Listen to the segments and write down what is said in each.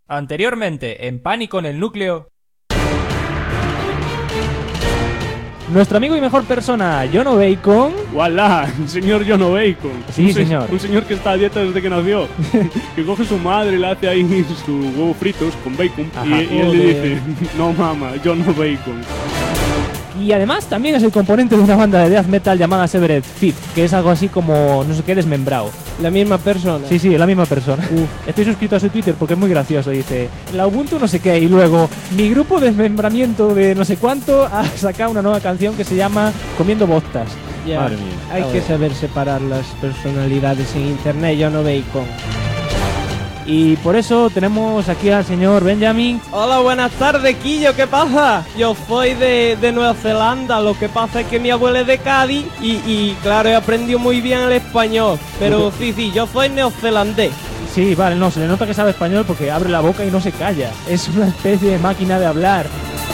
Anteriormente, en Pánico en el Núcleo. Nuestro amigo y mejor persona, Jono Bacon. ¡Walá! El señor Jono Bacon. Sí, señor. Un señor que está a dieta desde que nació. Que coge su madre y le hace ahí sus huevos fritos con bacon. Ajá. Y él le dice: no mama, Jono Bacon. Y además también es el componente de una banda de death metal llamada Severed Fifth, que es algo así como, no sé qué, desmembrado. La misma persona. Sí, es la misma persona. Estoy suscrito a su Twitter porque es muy gracioso. Dice, la Ubuntu no sé qué, y luego, mi grupo de desmembramiento de no sé cuánto ha sacado una nueva canción que se llama Comiendo Bostas. Ya, Madre mía. hay que saber separar las personalidades en internet. Jono Bacon. Y por eso tenemos aquí al señor Benjamin. Hola, buenas tardes, Quillo, ¿qué pasa? Yo soy de Nueva Zelanda, lo que pasa es que mi abuela es de Cádiz y claro, he aprendido muy bien el español, pero sí, yo soy neozelandés. Sí, vale, no, se le nota que sabe español porque abre la boca y no se calla. Es una especie de máquina de hablar.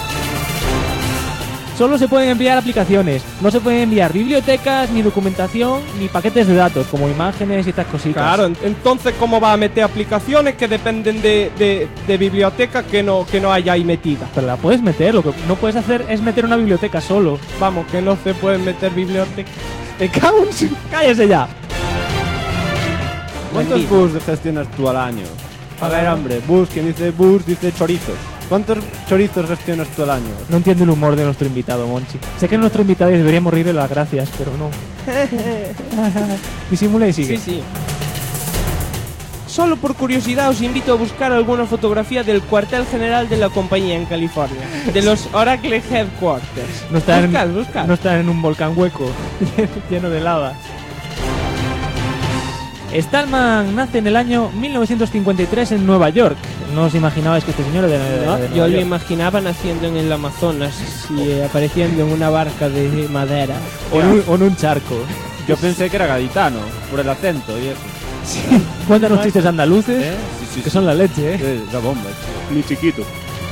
Solo se pueden enviar aplicaciones, no se pueden enviar bibliotecas, ni documentación, ni paquetes de datos, como imágenes y estas cositas. Claro, entonces ¿cómo va a meter aplicaciones que dependen de bibliotecas que no haya ahí metidas? Pero la puedes meter, lo que no puedes hacer es meter una biblioteca solo. Vamos, que no se pueden meter bibliotecas. ¡Accounts! ¡Cállese ya! ¿Cuántos bus gestionas tú al año? A ver, hombre, bus, quien dice bus dice chorizos. ¿Cuántos chorizos gestionas tú al año? No entiendo el humor de nuestro invitado, Monchi. Sé que es nuestro invitado y deberíamos reírle las gracias, pero no. Disimula y sigue. Sí. Solo por curiosidad os invito a buscar alguna fotografía del cuartel general de la compañía en California, de los Oracle Headquarters. No está, Buscad. no está en un volcán hueco, lleno de lava. Stallman nace en el año 1953 en Nueva York. No os imaginabais que este señor era de No, Nueva yo lo York. imaginaba naciendo en el Amazonas y apareciendo en una barca de madera. O en un charco. Yo pensé que era gaditano, por el acento y eso. Cuéntanos chistes andaluces, Sí, que son la leche, La bomba. Ni chiquito.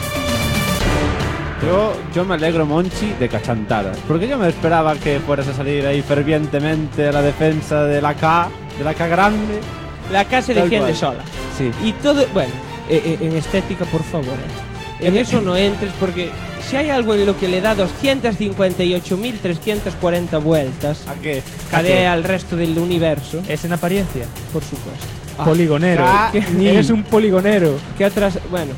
Yo me alegro, Monchi, de cachantadas. Porque yo me esperaba que fueras a salir ahí fervientemente a la defensa de la K grande. La casa se Tal defiende cual. sola. Sí. Y todo, bueno, en estética, por favor. En eso no entres porque si hay algo en lo que le da 258.340 vueltas ¿A qué? al resto del universo, Es en apariencia. por supuesto. Poligonero. Eres un poligonero. Que atrás, bueno.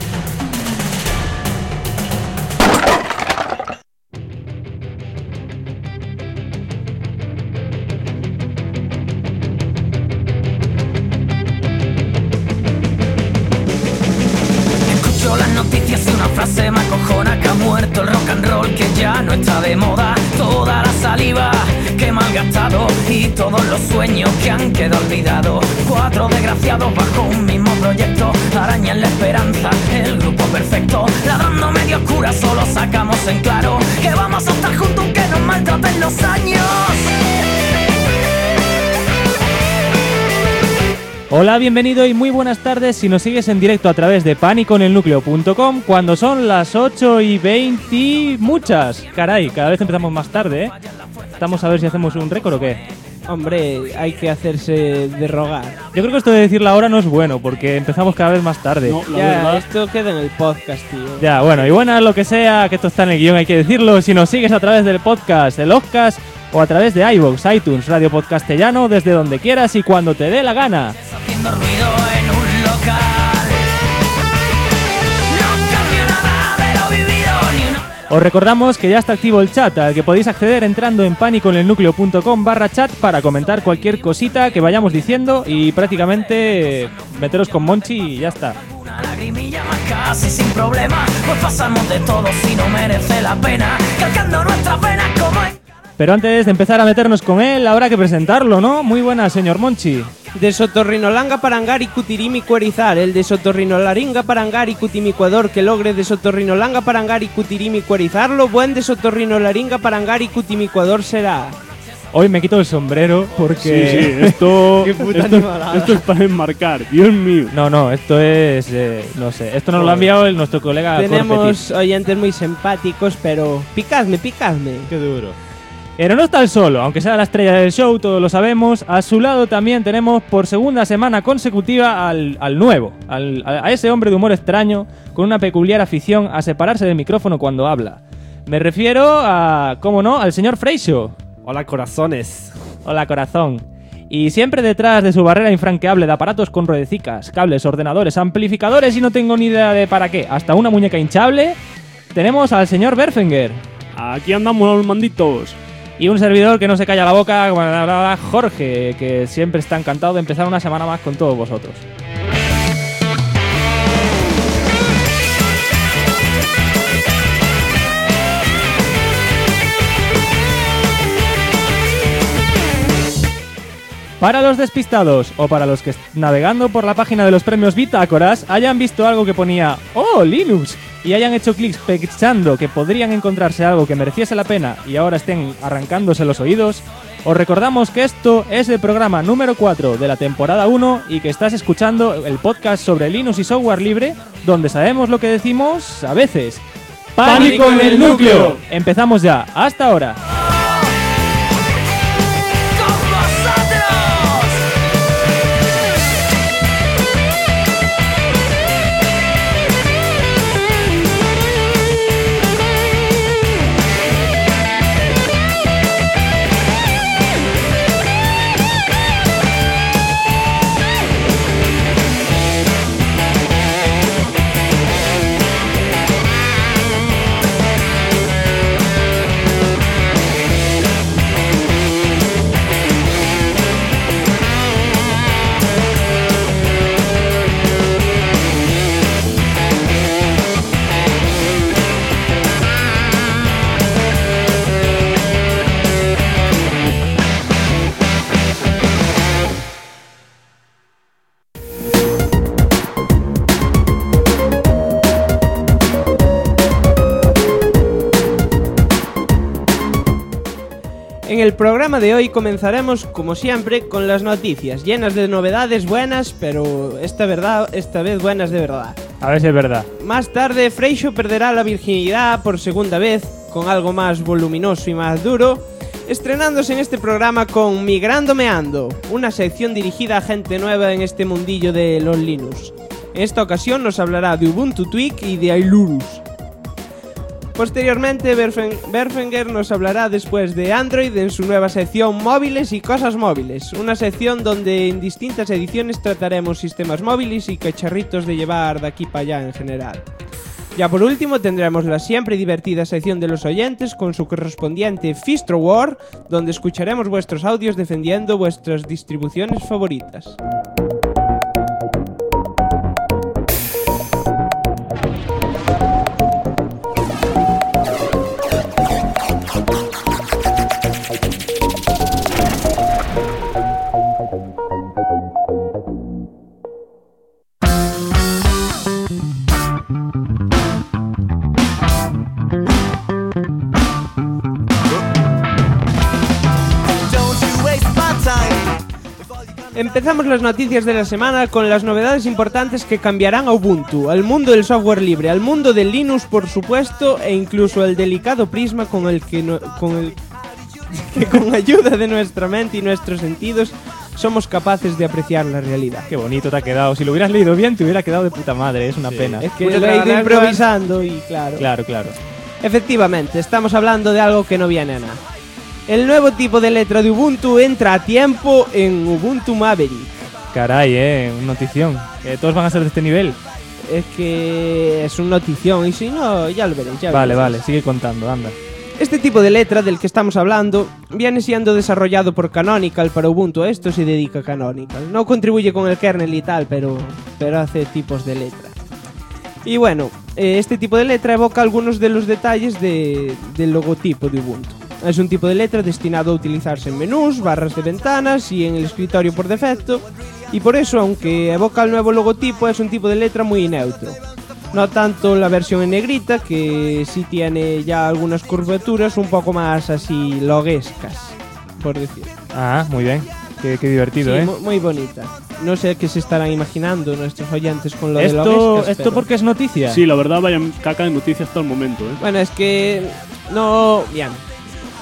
Escucho las noticias y una frase me acojona: que ha muerto el rock and roll, que ya no está de moda. Toda la saliva que he malgastado y todos los sueños que han quedado olvidados. 4 desgraciados bajo un mismo proyecto arañan la esperanza, el grupo perfecto. Ladrando medio oscura solo sacamos en claro que vamos a estar juntos aunque nos maltraten los años. Hola, bienvenido y muy buenas tardes si nos sigues en directo a través de paniconelnucleo.com cuando son las 8:20 muchas. Caray, cada vez empezamos más tarde, ¿eh? Estamos a ver si hacemos un récord o qué. Hombre, hay que hacerse de rogar. Yo creo que esto de decir la hora no es bueno porque empezamos cada vez más tarde. No, la Ya, verdad. esto queda en el podcast, tío. Ya, bueno, y buenas lo que sea, que esto está en el guión, hay que decirlo. Si nos sigues a través del podcast, el Oscast o a través de iVoox, iTunes, Radio Podcastellano, desde donde quieras y cuando te dé la gana. Haciendo ruido en un local. No cambio nada de lo vivido ni una. Os recordamos que ya está activo el chat, al que podéis acceder entrando en paniconelnucleo.com/chat para comentar cualquier cosita que vayamos diciendo y prácticamente meteros con Monchi y ya está. Una lagrimilla más casi sin problema. Pues pasamos de todo si no merece la pena. Calcando nuestras venas como en... Pero antes de empezar a meternos con él, habrá que presentarlo, ¿no? Muy buenas, señor Monchi. De Sotorrinolanga Parangari Cutirimi Cuerizar, el de Sotorrinolaringa Parangari Cutimicuador que logre de Sotorrinolanga Parangari Cutirimi Cuerizarlo, buen de Sotorrinolaringa Parangari Cutimicuador será. Hoy me quito el sombrero porque... Sí, esto, Qué puta esto, animalada. esto es para enmarcar. Dios mío. No, esto es... no sé, esto nos lo ha enviado nuestro colega Tenemos Corpetit. oyentes muy simpáticos, pero picadme. Qué duro. Pero no está él solo, aunque sea la estrella del show, todos lo sabemos. A su lado también tenemos por segunda semana consecutiva al nuevo, a ese hombre de humor extraño, con una peculiar afición a separarse del micrófono cuando habla. Me refiero a, cómo no, al señor Freixo. Hola, corazones. Hola, corazón. Y siempre detrás de su barrera infranqueable de aparatos con ruedecicas, cables, ordenadores, amplificadores y no tengo ni idea de para qué, hasta una muñeca hinchable, tenemos al señor Berfenger. Aquí andamos los manditos. Y un servidor que no se calla la boca, Jorge, que siempre está encantado de empezar una semana más con todos vosotros. Para los despistados o para los que navegando por la página de los premios Bitácoras hayan visto algo que ponía ¡Oh, Linux! Y hayan hecho clics pensando que podrían encontrarse algo que mereciese la pena y ahora estén arrancándose los oídos, os recordamos que esto es el programa número 4 de la temporada 1 y que estás escuchando el podcast sobre Linux y software libre, donde sabemos lo que decimos a veces. ¡Pánico en el núcleo! Empezamos ya. ¡Hasta ahora! En el programa de hoy comenzaremos, como siempre, con las noticias, llenas de novedades buenas, pero esta vez buenas de verdad. A ver si es verdad. Más tarde, Freixo perderá la virginidad por segunda vez, con algo más voluminoso y más duro, estrenándose en este programa con Migrando Meando, una sección dirigida a gente nueva en este mundillo de los Linux. En esta ocasión nos hablará de Ubuntu Tweak y de Ailurus. Posteriormente, Berfenger nos hablará después de Android en su nueva sección Móviles y Cosas Móviles, una sección donde en distintas ediciones trataremos sistemas móviles y cacharritos de llevar de aquí para allá en general. Ya por último tendremos la siempre divertida sección de los oyentes con su correspondiente Fistro War, donde escucharemos vuestros audios defendiendo vuestras distribuciones favoritas. Empezamos las noticias de la semana con las novedades importantes que cambiarán a Ubuntu, al mundo del software libre, al mundo del Linux por supuesto, e incluso al delicado prisma con ayuda de nuestra mente y nuestros sentidos somos capaces de apreciar la realidad. Qué bonito te ha quedado. Si lo hubieras leído bien te hubiera quedado de puta madre, es una pena. Es que lo he ido improvisando y claro. Claro. Efectivamente, estamos hablando de algo que no viene a nada. El nuevo tipo de letra de Ubuntu entra a tiempo en Ubuntu Maverick. Caray, una notición. Que todos van a ser de este nivel. Es que es una notición y si no, ya lo veréis. Vale, sigue contando, anda. Este tipo de letra del que estamos hablando viene siendo desarrollado por Canonical para Ubuntu. Esto se dedica a Canonical. No contribuye con el kernel y tal, pero hace tipos de letra. Y bueno, este tipo de letra evoca algunos de los detalles del logotipo de Ubuntu. Es un tipo de letra destinado a utilizarse en menús, barras de ventanas y en el escritorio por defecto, y por eso, aunque evoca el nuevo logotipo, es un tipo de letra muy neutro. No tanto la versión en negrita, que sí tiene ya algunas curvaturas un poco más así loguescas, por decir. Ah, muy bien. Qué divertido, sí, muy bonita. No sé qué se estarán imaginando nuestros oyentes con lo de loguescas. ¿Esto porque es noticia? Sí, la verdad, vaya caca de noticias hasta el momento, Bueno, es que... no... Bien.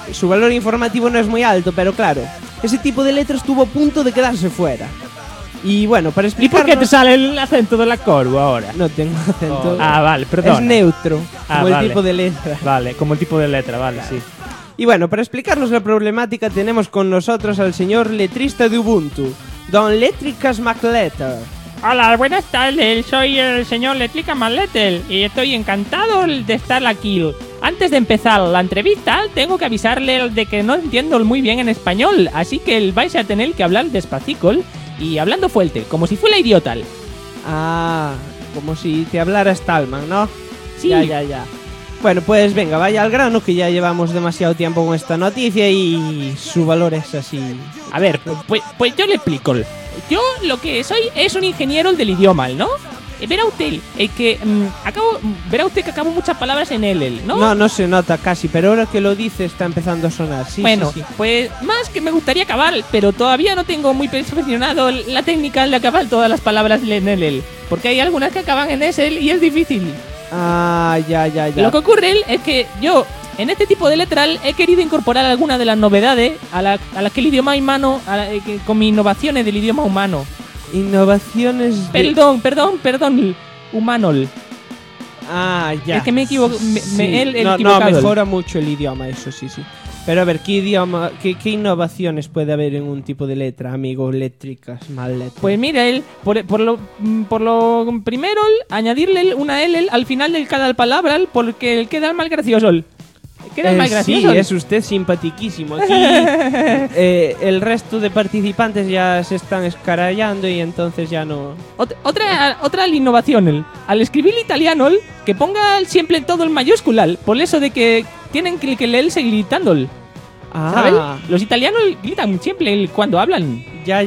su valor informativo no es muy alto, pero claro, ese tipo de letras estuvo a punto de quedarse fuera. Y bueno, para ¿Y explicarnos... por qué te sale el acento de la corvo ahora? No tengo acento. Vale, perdón. Es neutro, como vale. el tipo de letra. Vale, como el tipo de letra, vale, sí. Y bueno, para explicarnos la problemática tenemos con nosotros al señor letrista de Ubuntu, Don Letricas McLetter. Hola, buenas tardes, soy el señor Letrica Mallettel y estoy encantado de estar aquí. Antes de empezar la entrevista, tengo que avisarle de que no entiendo muy bien en español, así que vais a tener que hablar despacito y hablando fuerte, como si fuera idiota. Ah, como si te hablara Stallman, ¿no? Sí. Ya. Bueno, pues venga, vaya al grano, que ya llevamos demasiado tiempo con esta noticia y su valor es así. A ver, pues yo le explico. Yo lo que soy es un ingeniero del idioma, ¿no? Verá usted, verá usted que acabo muchas palabras en el, ¿no? No se nota casi, pero ahora que lo dice está empezando a sonar. Sí, bueno, sí. pues más que me gustaría acabar, pero todavía no tengo muy perfeccionado la técnica de acabar todas las palabras en el. Porque hay algunas que acaban en ese y es difícil. Ah, ya. Lo que ocurre es que yo, en este tipo de letral, he querido incorporar algunas de las novedades a las que el idioma humano, con mis innovaciones del idioma humano. Innovaciones de... Perdón, humano. Ah, ya. Es que me equivoco, No, equivocado. mejora mucho el idioma, eso sí. Pero a ver, ¿qué innovaciones puede haber en un tipo de letra, amigo? Letricas, mal letras. Pues mira, por lo primero, añadirle una L al final de cada palabra, porque queda más gracioso. Queda más gracioso. Sí, es usted simpatiquísimo. Aquí el resto de participantes ya se están escarallando y entonces ya no... Otra innovación, al escribir italiano, que ponga siempre todo en mayúscula, por eso de que tienen que leerse gritando. ¿Sabes? Los italianos gritan siempre cuando hablan. Ya.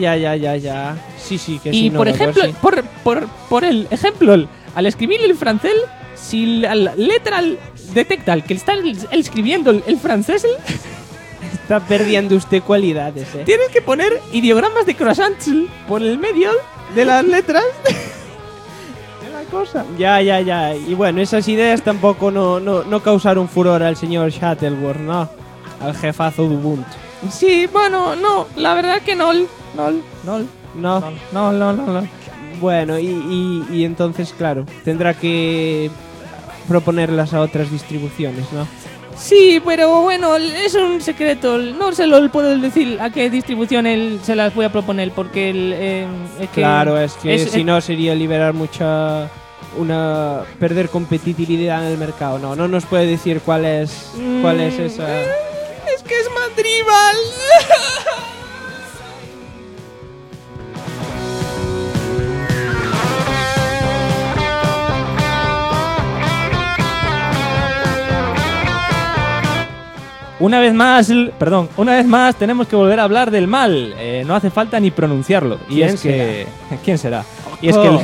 Sí, que y sí. por ejemplo, por el ejemplo, al escribir el francés, si la letra detecta que está escribiendo el francés, está perdiendo usted cualidades, tienes que poner ideogramas de croissants por el medio de las letras. Cosa. Ya. Y bueno, esas ideas tampoco no causaron furor al señor Shuttleworth, ¿no? Al jefazo de Ubuntu. Sí, bueno, no, la verdad que no. Bueno, y entonces, claro, tendrá que proponerlas a otras distribuciones, ¿no? Sí, pero bueno, es un secreto. No se lo puedo decir a qué distribución se las voy a proponer, porque es que... Claro, es que si no sería liberar perder competitividad en el mercado. No nos puede decir cuál es esa... Es que es Madrigal. Una vez más tenemos que volver a hablar del mal. No hace falta ni pronunciarlo. Y es que... ¿Quién será? Y es que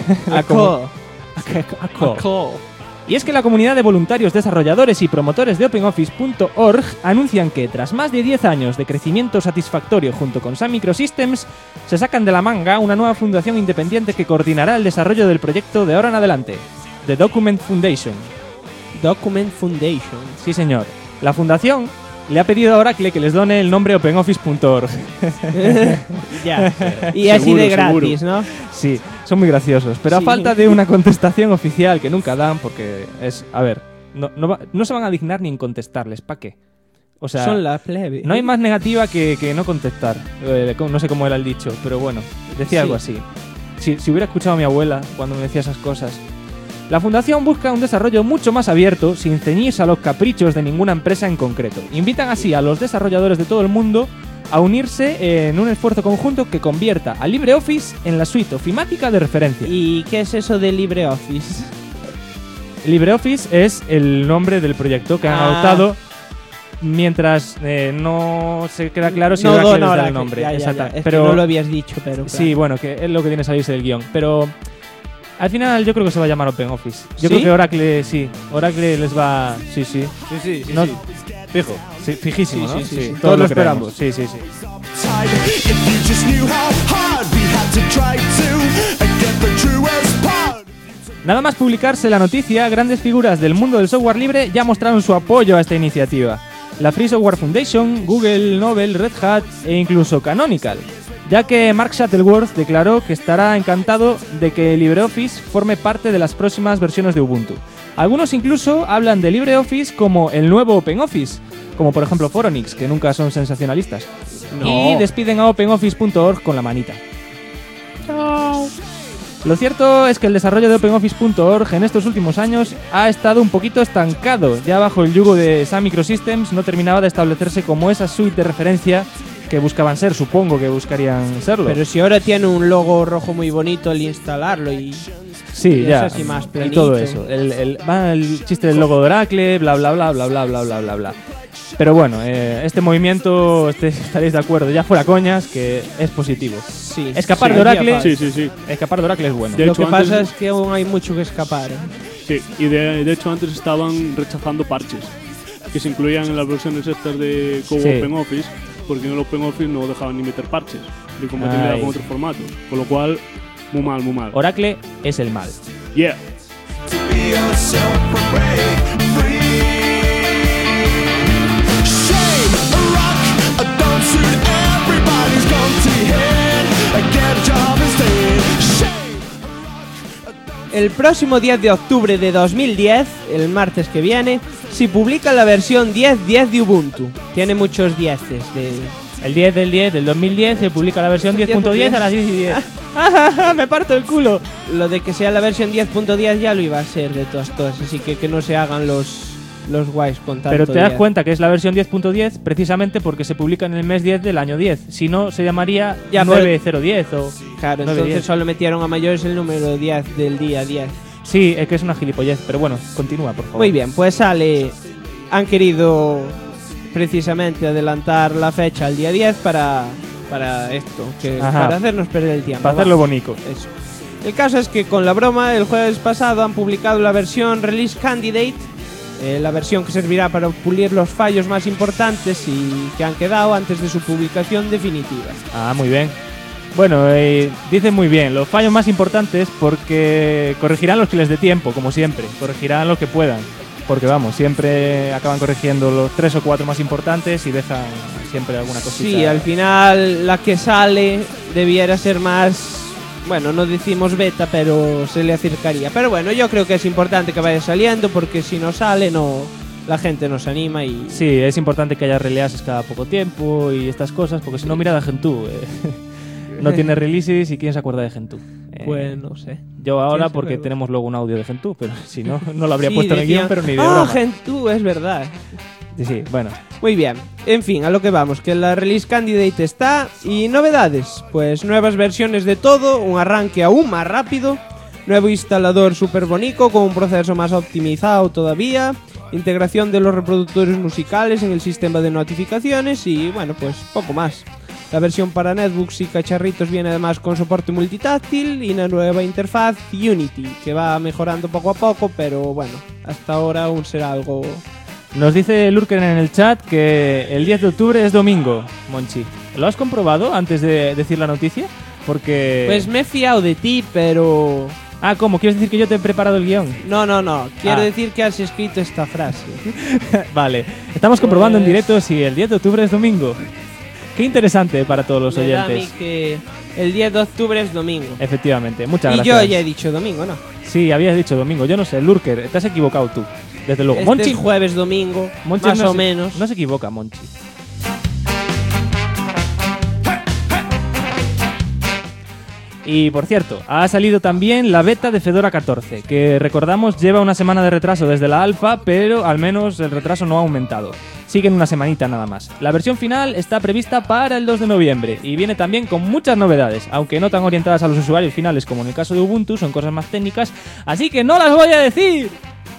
Y es que la comunidad de voluntarios, desarrolladores y promotores de OpenOffice.org anuncian que, tras más de 10 años de crecimiento satisfactorio junto con Sun Microsystems, se sacan de la manga una nueva fundación independiente que coordinará el desarrollo del proyecto de ahora en adelante, The Document Foundation. Document Foundation. Sí, señor. La fundación le ha pedido a Oracle que les done el nombre OpenOffice.org. Ya. Y así de gratis, ¿no? Sí, son muy graciosos. Pero Sí. a falta de una contestación oficial que nunca dan, porque es... A ver, no se van a dignar ni en contestarles. ¿Para qué? O sea, Son la plebe. no hay más negativa que no contestar. No sé cómo era el dicho, pero bueno, decía Sí. algo así. Si hubiera escuchado a mi abuela cuando me decía esas cosas. La fundación busca un desarrollo mucho más abierto, sin ceñirse a los caprichos de ninguna empresa en concreto. Invitan así a los desarrolladores de todo el mundo a unirse en un esfuerzo conjunto que convierta a LibreOffice en la suite ofimática de referencia. ¿Y qué es eso de LibreOffice? LibreOffice es el nombre del proyecto que han adoptado mientras no se queda claro si Oracle les da el nombre. Ya, Exacto. es Pero que no lo habías dicho, pero claro. sí, bueno, que es lo que tiene que salirse del guión. Pero al final yo creo que se va a llamar OpenOffice. Yo ¿Sí? creo que Oracle, sí. Oracle les va... Sí. Sí. No- Fijo. Sí, fijísimo, ¿no? Sí. Todos lo esperamos. esperamos. Sí. If you just knew how hard we had to try to get the truest part. Nada más publicarse la noticia, grandes figuras del mundo del software libre ya mostraron su apoyo a esta iniciativa. la Free Software Foundation, Google, Novell, Red Hat e incluso Canonical, ya que Mark Shuttleworth declaró que estará encantado de que LibreOffice forme parte de las próximas versiones de Ubuntu. Algunos incluso hablan de LibreOffice como el nuevo OpenOffice, como por ejemplo Foronix, que nunca son sensacionalistas. Y despiden a OpenOffice.org con la manita. Chao. Lo cierto es que el desarrollo de OpenOffice.org en estos últimos años ha estado un poquito estancado. Ya bajo el yugo de Sun Microsystems no terminaba de establecerse como esa suite de referencia que buscaban ser, supongo que buscarían serlo. Pero si ahora tiene un logo rojo muy bonito al instalarlo y... Sí, y ya, es así más y planito. todo eso. El chiste del logo de Oracle, bla bla bla bla bla bla bla bla bla. Pero bueno, este movimiento, estaréis de acuerdo, ya fuera coñas, que es positivo. Sí, Escapar sí, de Oracle, Sí. escapar de Oracle es bueno. De Lo hecho, que pasa antes- es que aún hay mucho que escapar. Sí, y de hecho antes estaban rechazando parches que se incluían en las versiones estas de como Sí. OpenOffice, porque en el OpenOffice no dejaban ni meter parches de compatibilidad Ay. con otros formatos, con lo cual muy mal, muy mal. Oracle es el mal. Yeah. To be yourself and break free. Shame, a rock, a don't suit everybody's gone to hell. Get a job instead. Shame. El próximo 10 de octubre de 2010, el martes que viene, se publica la versión 10.10 de Ubuntu. Tiene muchos 10 de... El 10 del 10 del 2010 se publica la versión 10.10 a las 10 y 10. ¡Me parto el culo! Lo de que sea la versión 10.10 ya lo iba a ser de todas, así que no se hagan los guays con tanto Pero te das 10. cuenta que es la versión 10.10 precisamente porque se publica en el mes 10 del año 10. Si no, se llamaría Ya, pero- 9010 o... Claro, 9.10. entonces solo metieron a mayores el número 10 del día 10. Sí, es que es una gilipollez, pero bueno, continúa, por favor. Muy bien, pues han querido precisamente adelantar la fecha al día 10 para esto, Ajá. para hacernos perder el tiempo. Para va. hacerlo bonito. Eso. El caso es que con la broma, el jueves pasado han publicado la versión Release Candidate, la versión que servirá para pulir los fallos más importantes y que han quedado antes de su publicación definitiva. Ah, muy bien. Bueno, dicen muy bien, los fallos más importantes porque corregirán los que les dé tiempo, como siempre. Corregirán los que puedan. Porque vamos, siempre acaban corrigiendo los 3 o 4 más importantes y dejan siempre alguna cosita. Sí, al final la que sale debiera ser más... Bueno, no decimos beta, pero se le acercaría. Pero bueno, yo creo que es importante que vaya saliendo porque si no sale, la gente nos anima y... Sí, es importante que haya releases cada poco tiempo y estas cosas, porque si no, mira a Gentoo. No tiene releases y quién se acuerda de Gentoo. Pues no sé. Yo ahora ¿Quién se porque acuerda? tenemos luego un audio de Gentoo, pero si no, no lo habría Sí, puesto en el guión, decían, pero ni de "Ah, broma. Gentoo, es verdad. Sí, bueno. Muy bien, en fin, a lo que vamos, que la Release Candidate está y novedades, pues nuevas versiones de todo, un arranque aún más rápido, nuevo instalador súper bonito con un proceso más optimizado todavía, integración de los reproductores musicales en el sistema de notificaciones y bueno, pues poco más. La versión para netbooks y cacharritos viene además con soporte multitáctil y una nueva interfaz Unity, que va mejorando poco a poco, pero bueno, hasta ahora aún será algo... Nos dice Lurker en el chat que el 10 de octubre es domingo, Monchi. ¿Lo has comprobado antes de decir la noticia? Porque... Pues me he fiado de ti, pero... Ah, ¿cómo? ¿Quieres decir que yo te he preparado el guión? No. Quiero Ah. decir que has escrito esta frase. Vale. Estamos comprobando en Pues- directo si el 10 de octubre es domingo. Qué interesante para todos los Me da a mí oyentes. que el 10 de octubre es domingo. Efectivamente. Muchas Y gracias. yo ya he dicho domingo, ¿no? Sí, habías dicho domingo. Yo no sé, Lurker, te has equivocado tú. Desde luego. Este Monchi, es jueves, domingo, Monchi más no o se- menos. No se equivoca, Monchi. Y por cierto, ha salido también la beta de Fedora 14, que recordamos lleva una semana de retraso desde la alfa, pero al menos el retraso no ha aumentado. Siguen una semanita nada más. La versión final está prevista para el 2 de noviembre y viene también con muchas novedades, aunque no tan orientadas a los usuarios finales como en el caso de Ubuntu, son cosas más técnicas, así que no las voy a decir.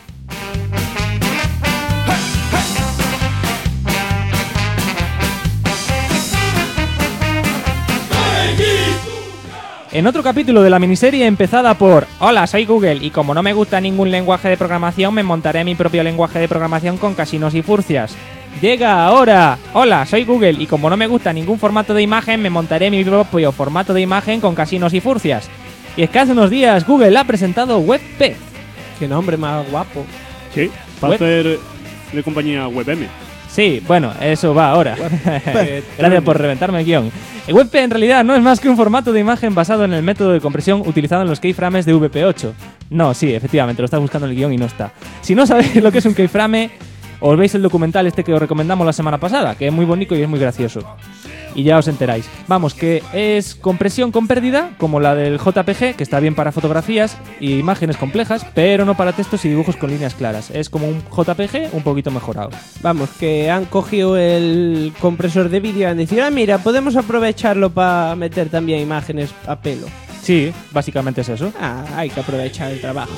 En otro capítulo de la miniserie empezada por Hola, soy Google y como no me gusta ningún lenguaje de programación me montaré mi propio lenguaje de programación con casinos y furcias. Llega ahora. Hola, soy Google y como no me gusta ningún formato de imagen me montaré mi propio formato de imagen con casinos y furcias. Y es que hace unos días Google ha presentado WebP. Qué nombre más guapo. Sí, para Web. hacer de compañía WebM. Sí, bueno, eso va ahora. Gracias por reventarme el guión. El WebP en realidad no es más que un formato de imagen basado en el método de compresión utilizado en los keyframes de VP8. No, sí, efectivamente, lo estás buscando en el guión y no está. Si no sabéis lo que es un keyframe, os veis el documental este que os recomendamos la semana pasada, que es muy bonito y es muy gracioso. Y ya os enteráis. Vamos, que es compresión con pérdida, como la del JPG, que está bien para fotografías y imágenes complejas, pero no para textos y dibujos con líneas claras. Es como un JPG un poquito mejorado. Vamos, que han cogido el compresor de vídeo y han dicho, mira, podemos aprovecharlo para meter también imágenes a pelo. Sí, básicamente es eso. Hay que aprovechar el trabajo.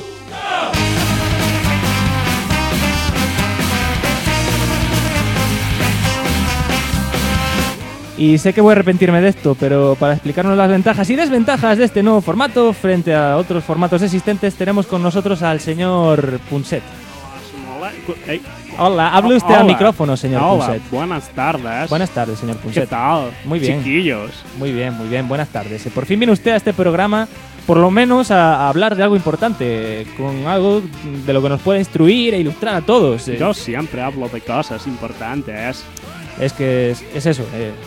Y sé que voy a arrepentirme de esto, pero para explicarnos las ventajas y desventajas de este nuevo formato frente a otros formatos existentes, tenemos con nosotros al señor Punset. Hola, hable usted al micrófono, señor Punset. Buenas tardes. Buenas tardes, señor Punset. ¿Qué tal? Muy bien. Chiquillos. Muy bien, buenas tardes. Por fin viene usted a este programa, por lo menos a hablar de algo importante, con algo de lo que nos pueda instruir e ilustrar a todos. Yo siempre hablo de cosas importantes. Es que es eso.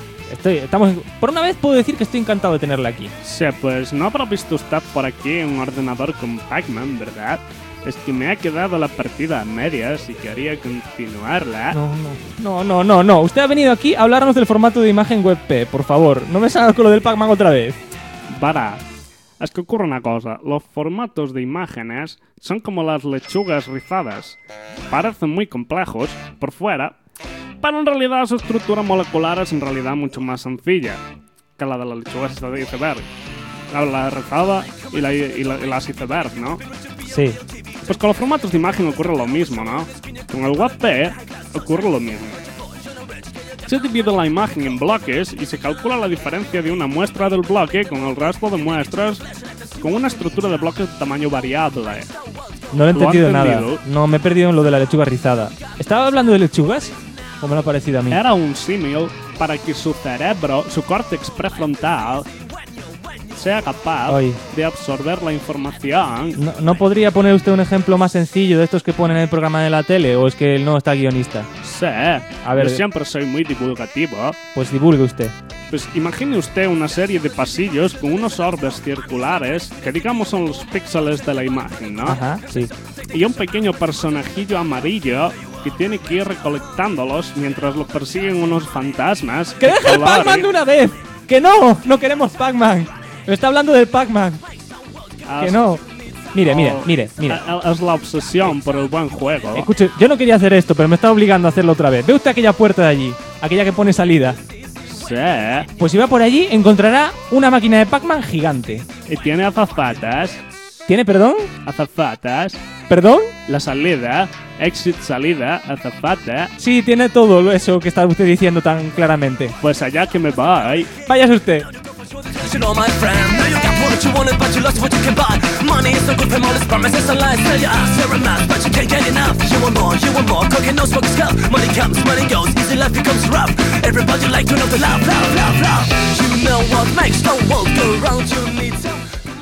Por una vez puedo decir que estoy encantado de tenerla aquí. Sí, pues no habrá visto usted por aquí un ordenador con Pac-Man, ¿verdad? Es que me ha quedado la partida a medias y quería continuarla. No. Usted ha venido aquí a hablarnos del formato de imagen WebP, por favor. No me salga con lo del Pac-Man otra vez. Para. Es que ocurre una cosa. Los formatos de imágenes son como las lechugas rizadas. Parecen muy complejos por fuera, pero en realidad su estructura molecular es en realidad mucho más sencilla que la de las lechugas de iceberg. La rizada y las iceberg, ¿no? Sí. Pues con los formatos de imagen ocurre lo mismo, ¿no? Con el WebP ocurre lo mismo. Se divide la imagen en bloques y se calcula la diferencia de una muestra del bloque con el resto de muestras con una estructura de bloques de tamaño variable. No lo he entendido ¿Lo ha nada. entendido? No, me he perdido en lo de la lechuga rizada. ¿Estaba hablando de lechugas? ¿O me lo ha parecido a mí? Era un símil para que su cerebro, su córtex prefrontal, sea capaz Ay. de absorber la información. ¿No podría poner usted un ejemplo más sencillo de estos que ponen en el programa de la tele? ¿O es que él no está guionista? Sí, A ver, yo siempre soy muy divulgativo. pues divulgue usted. Pues imagine usted una serie de pasillos con unos orbes circulares que digamos son los píxeles de la imagen, ¿no? Ajá, sí. Y un pequeño personajillo amarillo que tiene que ir recolectándolos mientras lo persiguen unos fantasmas. ¡Que deje el colores. Pac-Man de una vez! ¡Que no! ¡No queremos Pac-Man! Me está hablando del Pac-Man. ¡Que no! Mire. Es la obsesión por el buen juego. Escuche, yo no quería hacer esto, pero me está obligando a hacerlo otra vez. ¿Ve usted aquella puerta de allí? Aquella que pone salida. Sí. Pues si va por allí, encontrará una máquina de Pac-Man gigante. Y tiene azafatas. ¿Tiene perdón? Azafatas. ¿Perdón? La salida. Exit, salida, azafata. Sí, tiene todo eso que está usted diciendo tan claramente. Pues allá que me voy. Váyase usted. You know my friend, now you got what you wanted, but you lost what you can buy. Money is no good from all this promises and lies. Tell your ass you're a mess, but you can't get enough. You want more, cooking no smoke skull. Money comes, money goes, easy life becomes rough. Everybody like to know the love. You know what makes the world go round, you need some.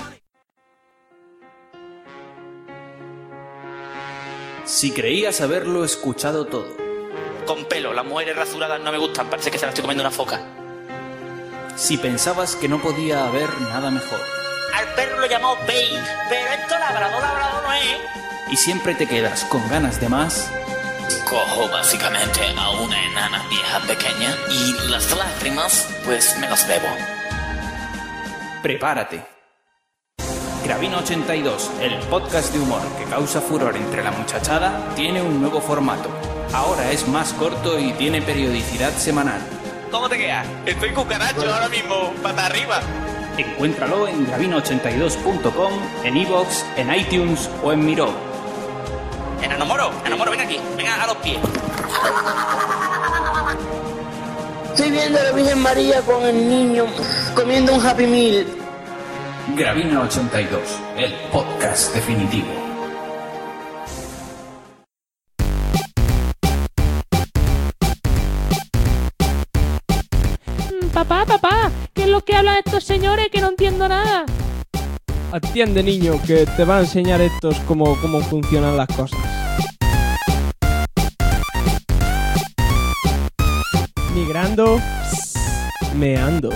Si creías haberlo escuchado todo. Con pelo, las mujeres rasuradas no me gustan, parece que se las estoy comiendo una foca. Si pensabas que no podía haber nada mejor. Al perro lo llamó Bane, pero esto labrador no es. Y siempre te quedas con ganas de más. Cojo básicamente a una enana vieja pequeña y las lágrimas, pues me las bebo. Prepárate. Gravino 82, el podcast de humor que causa furor entre la muchachada, tiene un nuevo formato. Ahora es más corto y tiene periodicidad semanal. ¿Cómo te quedas? Estoy cucaracho ahora mismo, pata arriba. Encuéntralo en gravino82.com, en iVoox, en iTunes o en Miro. Enamoro, ven aquí, venga a los pies. Estoy viendo a la Virgen María con el niño comiendo un Happy Meal. Gravina 82, el podcast definitivo. Papá, ¿qué es lo que hablan estos señores que no entiendo nada? Atiende, niño, que te va a enseñar estos cómo funcionan las cosas. Migrando, meando.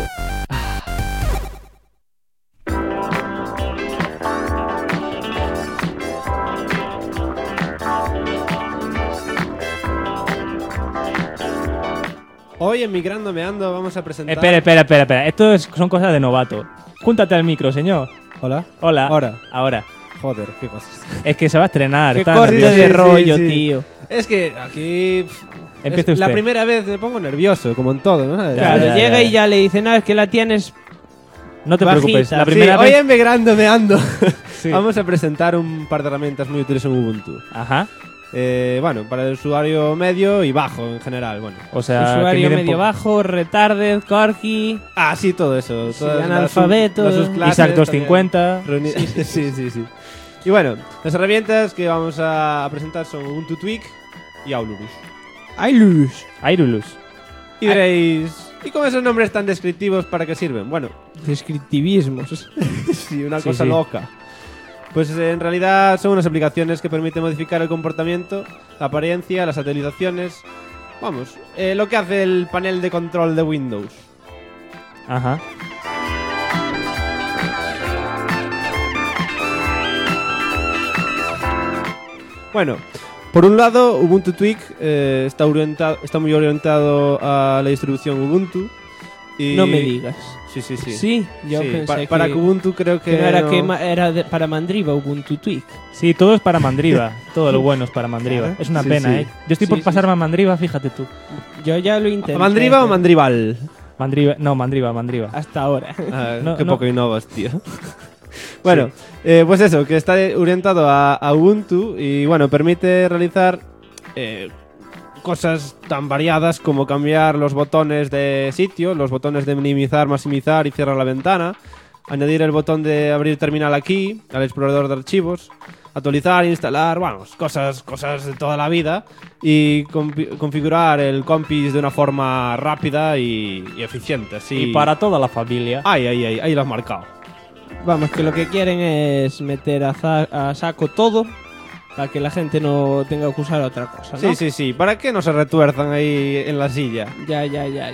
Hoy en Migrando Meando vamos a presentar... Espera. Esto son cosas de novato. Júntate al micro, señor. Hola. Hola. Ahora. Ahora. Joder, qué cosas. Es que se va a estrenar. Qué está corte nervioso. de Sí, rollo, sí. tío. Es que aquí... Empiece es la usted. primera vez me pongo nervioso, como en todo, ¿no? Claro, ya, llega ya. y ya le dice, no, es que la tienes... No te Bajita. preocupes. La Sí, primera Hoy vez. en Migrando Meando Sí. vamos a presentar un par de herramientas muy útiles en Ubuntu. Ajá. Bueno, para el usuario medio y bajo en general, bueno. O sea, que Usuario miren medio bajo, retarded, corky... Ah, sí, todo eso. Sí, Todas las analfabeto. las subclases Isaac también. 250. Sí. Y bueno, las herramientas que vamos a presentar son Ubuntu Tweak y Aulurus. Ailus. Airulus. Y diréis, ¿y con esos nombres tan descriptivos para qué sirven? Bueno, Descriptivismos. sí, una Sí, cosa sí. loca. Pues en realidad son unas aplicaciones que permiten modificar el comportamiento, la apariencia, las actualizaciones. Vamos, lo que hace el panel de control de Windows. Ajá. Bueno, por un lado, Ubuntu Tweak está muy orientado a la distribución Ubuntu. Y... No me digas. Sí. Sí, yo Sí, pensé para que Ubuntu creo que, que no era, no- era para Mandriva Ubuntu Tweak. Sí, todo es para Mandriva. Todo lo bueno es para Mandriva. Claro. Es una Sí, pena, sí. ¿eh? Yo estoy por Sí, pasarme a Mandriva, fíjate tú. Yo ya lo intenté. ¿Mandriva o pero Mandrival? Mandriva. No, Mandriva. Hasta ahora. Ah, No, qué no. poco innovas, tío. Bueno, pues eso, que está orientado a Ubuntu y bueno, permite realizar cosas tan variadas como cambiar los botones de sitio, los botones de minimizar, maximizar y cerrar la ventana, añadir el botón de abrir terminal aquí, al explorador de archivos, actualizar, instalar, vamos, cosas de toda la vida y configurar el compis de una forma rápida y eficiente. Así. Y para toda la familia. Ahí lo has marcado. Vamos, que lo que quieren es meter a saco todo para que la gente no tenga que usar otra cosa, ¿no? Sí. ¿Para qué no se retuerzan ahí en la silla? Ya.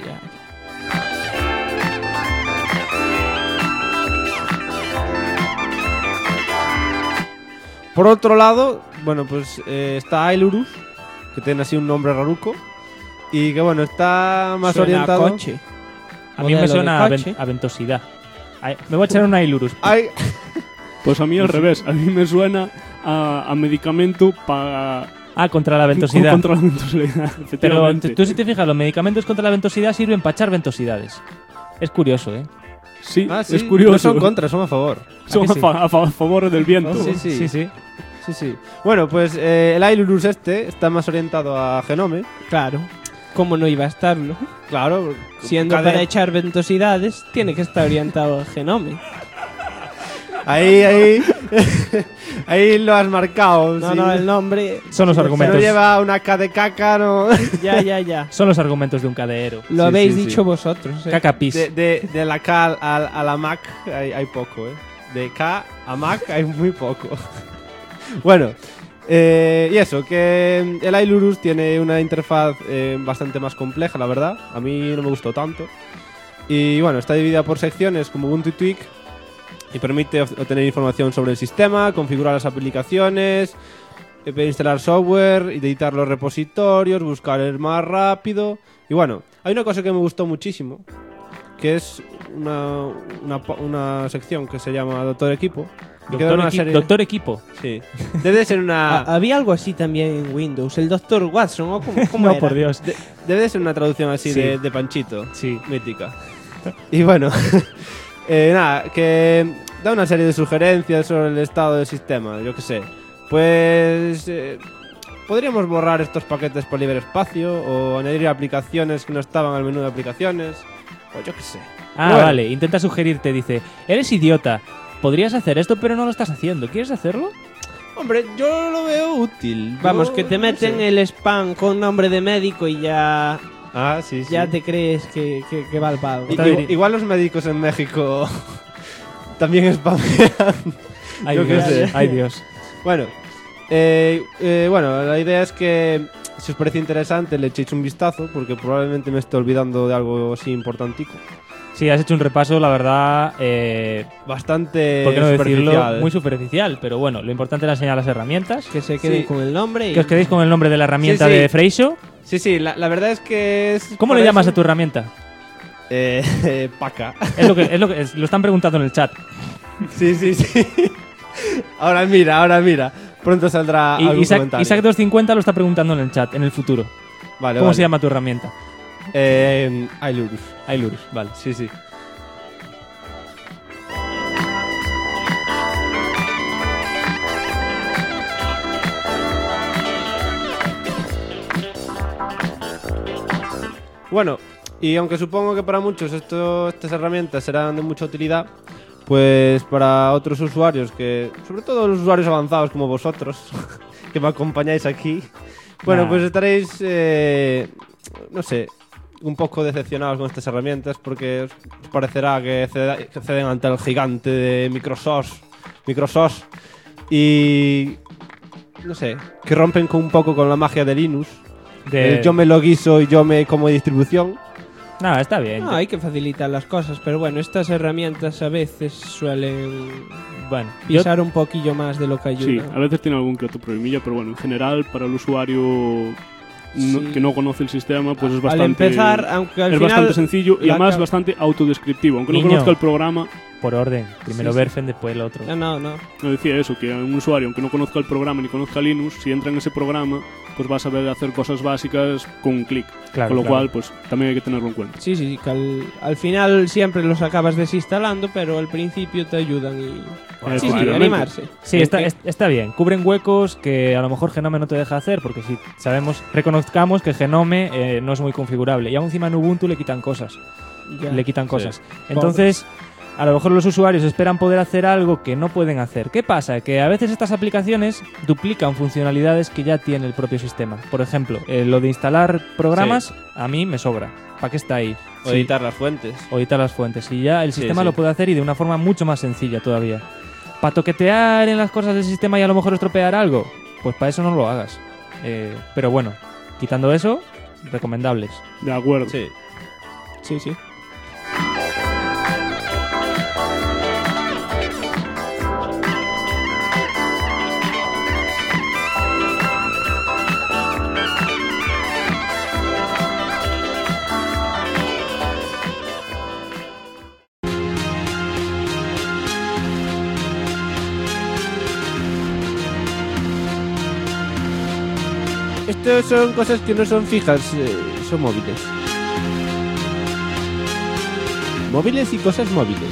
Por otro lado, bueno, pues está Ailurus, que tiene así un nombre raruco. Y que bueno, está más Suena a orientado. coche. A mí me Modelo suena de coche. a ventosidad. Ay, me voy a echar una Ailurus. Ay, Pues a mí al revés, a mí me suena a medicamento para... Ah, contra la ventosidad. Contra la ventosidad, Pero efectivamente. tú si te fijas, los medicamentos contra la ventosidad sirven para echar ventosidades. Es curioso, ¿eh? Sí, sí, es curioso. No son contra, son a favor. Son ¿A que sí? a favor del viento. Sí. Sí. Bueno, pues el Ailurus está más orientado a Genome. Claro. ¿Cómo no iba a estarlo? Claro. Siendo cada- para echar ventosidades, tiene que estar orientado al genome. Ahí ahí lo has marcado. No, sí. no, el nombre... Son los Si no argumentos. lleva una K de caca, no. Ya. Son los argumentos de un cadeero. Lo Sí, habéis sí, dicho sí. vosotros. Caca pis. De la K a la Mac hay poco, ¿eh? De K a Mac hay muy poco. Bueno, y eso, que el Ailurus tiene una interfaz bastante más compleja, la verdad. A mí no me gustó tanto. Y bueno, está dividida por secciones como Ubuntu Tweak y permite obtener información sobre el sistema, configurar las aplicaciones, instalar software, editar los repositorios, buscar el más rápido. Y bueno, hay una cosa que me gustó muchísimo, que es una sección que se llama Doctor Equipo. que queda una serie- Doctor Equipo. Sí. Debe de ser una... Había algo así también en Windows. El Dr. Watson, ¿o cómo No, era? por Dios. Debe de ser una traducción así Sí. de Panchito. Sí. Mítica. Y bueno, nada, que da una serie de sugerencias sobre el estado del sistema, yo qué sé. Pues podríamos borrar estos paquetes por libre espacio o añadir aplicaciones que no estaban al menú de aplicaciones, o yo qué sé. Ah, Bueno. vale. Intenta sugerirte, dice, eres idiota. Podrías hacer esto, pero no lo estás haciendo. ¿Quieres hacerlo? Hombre, yo lo veo útil. Vamos, Yo que te no meten sé. el spam con nombre de médico y ya Ah, sí, sí. ya te crees que va al pago. Igual los médicos en México también spamean. Ay, Yo qué Dios. sé. Ay, Dios. Bueno, bueno, la idea es que si os parece interesante, le echéis un vistazo, porque probablemente me esté olvidando de algo así importantico. Sí, has hecho un repaso, la verdad, bastante ¿por qué no superficial. decirlo? Muy superficial, pero bueno, lo importante era enseñar las herramientas. Que se queden Sí. con el nombre. Que os quedéis con el nombre de la herramienta Sí, sí. de Freixo. Sí, la verdad es que es... ¿Cómo le para llamas eso- a tu herramienta? Paca. Es lo que lo están preguntando en el chat. Sí. Ahora mira. Pronto saldrá Y algún Isaac, comentario. Isaac 250 lo está preguntando en el chat, en el futuro. Vale, ¿Cómo vale. se llama tu herramienta? Ailurus. Ailurus, vale. Sí. Bueno, y aunque supongo que para muchos estas herramientas serán de mucha utilidad, pues para otros usuarios, que sobre todo los usuarios avanzados como vosotros, que me acompañáis aquí, bueno, pues estaréis, no sé, un poco decepcionados con estas herramientas porque os parecerá que ceden ante el gigante de Microsoft y, no sé, que rompen un poco con la magia de Linux. Yo me lo guiso y yo me como distribución. No, está bien. No, hay que facilitar las cosas, pero bueno, estas herramientas a veces suelen Bueno, pisar un poquillo más de lo que ayuda. Sí, a veces tiene algún que otro problemilla, pero bueno, en general, para el usuario que no conoce el sistema, pues es bastante... Al empezar, aunque al es final bastante sencillo y la además ca- bastante autodescriptivo. Aunque no Niño. conozca el programa, por orden. Primero Sí. Verfen, después el otro. No. no decía eso, que un usuario, aunque no conozca el programa ni conozca Linux, si entra en ese programa, pues va a saber hacer cosas básicas con un clic. Claro, Con lo claro. cual, pues también hay que tenerlo en cuenta. Sí, que al final siempre los acabas desinstalando, pero al principio te ayudan y... Sí, Efectivamente. animarse. Sí, está bien. Cubren huecos que a lo mejor Genome no te deja hacer, porque si reconozcamos que Genome no es muy configurable. Y aún encima en Ubuntu le quitan cosas. Ya. Le quitan cosas. Entonces, a lo mejor los usuarios esperan poder hacer algo que no pueden hacer. ¿Qué pasa? Que a veces estas aplicaciones duplican funcionalidades que ya tiene el propio sistema. Por ejemplo, lo de instalar programas, a mí me sobra. ¿Para qué está ahí? O editar las fuentes. O editar las fuentes. Y ya el sistema sí. lo puede hacer y de una forma mucho más sencilla todavía. ¿Para toquetear en las cosas del sistema y a lo mejor estropear algo? Pues para eso no lo hagas. Pero bueno, quitando eso, recomendables. De acuerdo. Sí. Sí. Estos son cosas que no son fijas, son móviles. Móviles y cosas móviles.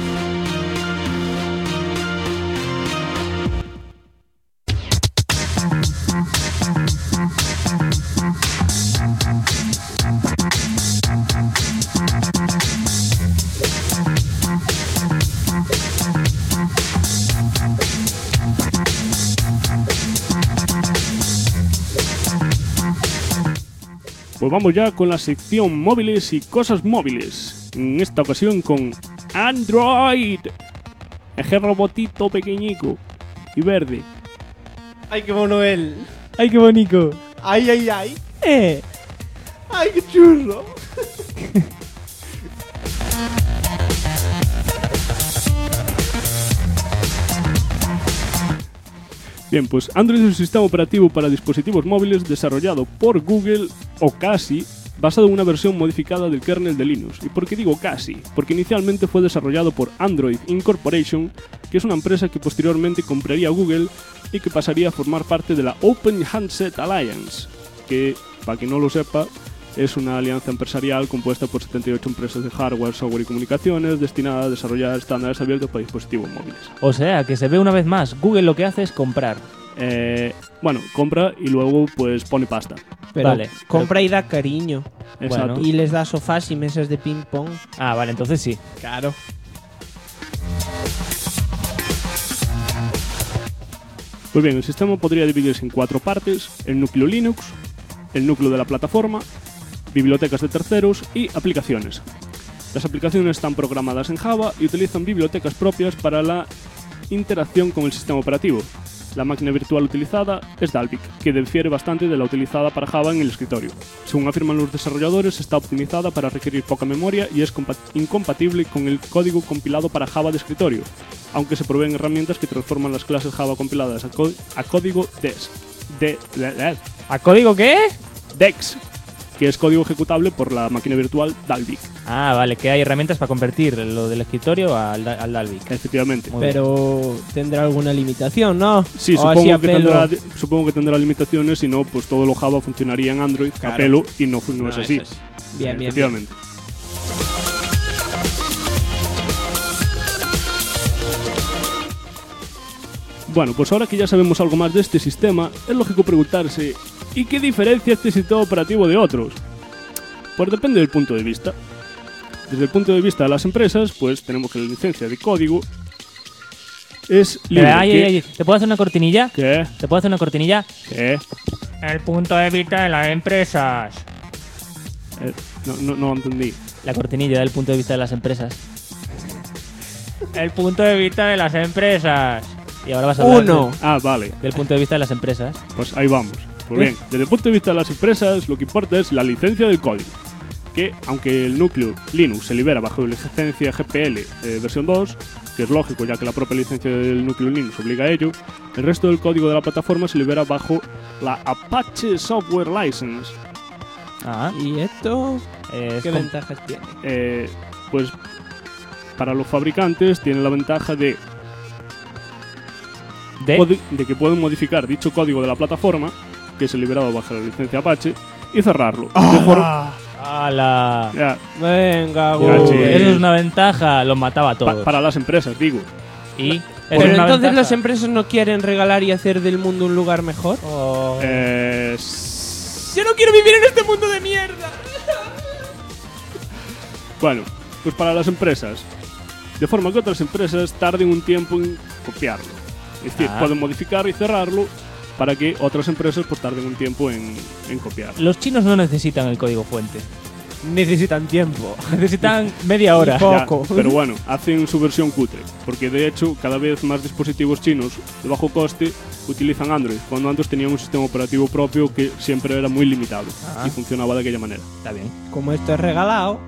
Pues vamos ya con la sección móviles y cosas móviles. En esta ocasión con Android. Ese robotito pequeñico y verde. ¡Ay, qué mono él! ¡Ay, qué bonito! ¡Ay! ¡Ay, qué churro! Bien, pues Android es un sistema operativo para dispositivos móviles desarrollado por Google, o casi, basado en una versión modificada del kernel de Linux. ¿Y por qué digo casi? Porque inicialmente fue desarrollado por Android Incorporation, que es una empresa que posteriormente compraría Google y que pasaría a formar parte de la Open Handset Alliance, que, para quien no lo sepa, es una alianza empresarial compuesta por 78 empresas de hardware, software y comunicaciones destinada a desarrollar estándares abiertos para dispositivos móviles. O sea, que se ve una vez más, Google lo que hace es comprar. Bueno, compra y luego pues pone pasta. Pero Vale. compra y da cariño. Exacto. Bueno. Y les da sofás y mesas de ping pong. Ah, vale, entonces sí. Claro. Pues bien, el sistema podría dividirse en 4 partes: el núcleo Linux, el núcleo de la plataforma, bibliotecas de terceros y aplicaciones. Las aplicaciones están programadas en Java y utilizan bibliotecas propias para la interacción con el sistema operativo. La máquina virtual utilizada es Dalvik, que difiere bastante de la utilizada para Java en el escritorio. Según afirman los desarrolladores, está optimizada para requerir poca memoria y es incompatible con el código compilado para Java de escritorio, aunque se proveen herramientas que transforman las clases Java compiladas a código ¿A código qué? DEX, que es código ejecutable por la máquina virtual Dalvik. Ah, vale, que hay herramientas para convertir lo del escritorio al Dalvik. Efectivamente. Pero tendrá alguna limitación, ¿no? Sí, O así a pelo. supongo que tendrá limitaciones, si no, pues todo lo Java funcionaría en Android a pelo y no es así. Eso es. Bien, Efectivamente. Bueno, pues ahora que ya sabemos algo más de este sistema, es lógico preguntarse ¿y qué diferencia este sistema operativo de otros? Pues depende del punto de vista. Desde el punto de vista de las empresas, pues tenemos que la licencia de código es libre. ¿Te puedo hacer una cortinilla? ¿Qué? ¿Te puedo hacer una cortinilla? ¿Qué? El punto de vista de las empresas. No entendí. La cortinilla del punto de vista de las empresas. El punto de vista de las empresas. Y ahora vas a hablar vale. del punto de vista de las empresas. Pues ahí vamos. Pues bien, desde el punto de vista de las empresas, lo que importa es la licencia del código. Que, aunque el núcleo Linux se libera bajo la licencia GPL versión 2, que es lógico ya que la propia licencia del núcleo Linux obliga a ello, el resto del código de la plataforma se libera bajo la Apache Software License. ¿Y esto qué ventajas tiene? Pues para los fabricantes tiene la ventaja de que pueden modificar dicho código de la plataforma, que es liberado bajo la licencia Apache, y cerrarlo. ¡Hala! Ya. Venga, Eso es una ventaja, los mataba a todos. Para las empresas, digo. ¿Y? Pero entonces las empresas no quieren regalar y hacer del mundo un lugar mejor. Oh. Yo no quiero vivir en este mundo de mierda. Bueno, pues para las empresas, de forma que otras empresas tarden un tiempo en copiarlo. Es decir, pueden modificar y cerrarlo para que otras empresas pues tarden un tiempo en copiarlo. Los chinos no necesitan el código fuente. Necesitan tiempo. Necesitan media hora. Poco. Ya, pero bueno, hacen su versión cutre, porque de hecho cada vez más dispositivos chinos de bajo coste utilizan Android, cuando antes tenían un sistema operativo propio que siempre era muy limitado y funcionaba de aquella manera. Está bien. Como esto es regalado.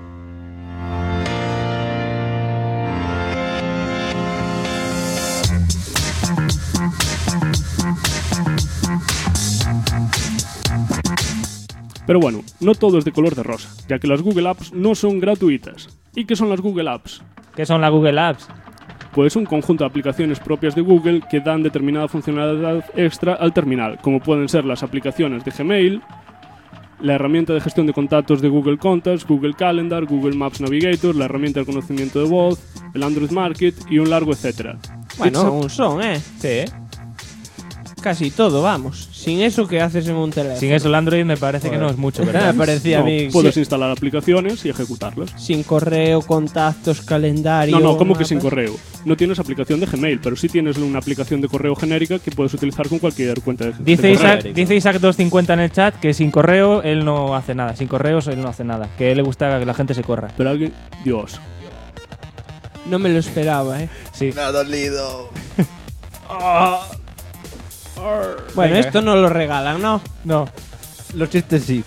Pero bueno, no todo es de color de rosa, ya que las Google Apps no son gratuitas. ¿Y qué son las Google Apps? ¿Qué son las Google Apps? Pues un conjunto de aplicaciones propias de Google que dan determinada funcionalidad extra al terminal, como pueden ser las aplicaciones de Gmail, la herramienta de gestión de contactos de Google Contacts, Google Calendar, Google Maps Navigator, la herramienta de reconocimiento de voz, el Android Market y un largo etcétera. Bueno, aún son, Sí. Casi todo, vamos. Sin eso, ¿qué haces en un teléfono? Sin eso el Android me parece que no es mucho, ¿verdad? Me parecía a mí. Puedes instalar aplicaciones y ejecutarlas. Sin correo, contactos, calendario. No, ¿cómo que sin correo? No tienes aplicación de Gmail, pero sí tienes una aplicación de correo genérica que puedes utilizar con cualquier cuenta de Dice correo. Isaac 250 en el chat que sin correo él no hace nada. Sin correos él no hace nada. Que a él le gusta que la gente se corra. Pero alguien... Dios. No me lo esperaba, Sí. Me ha dolido. Bueno, Venga. esto no lo regalan, ¿no? No. Los chistes sí.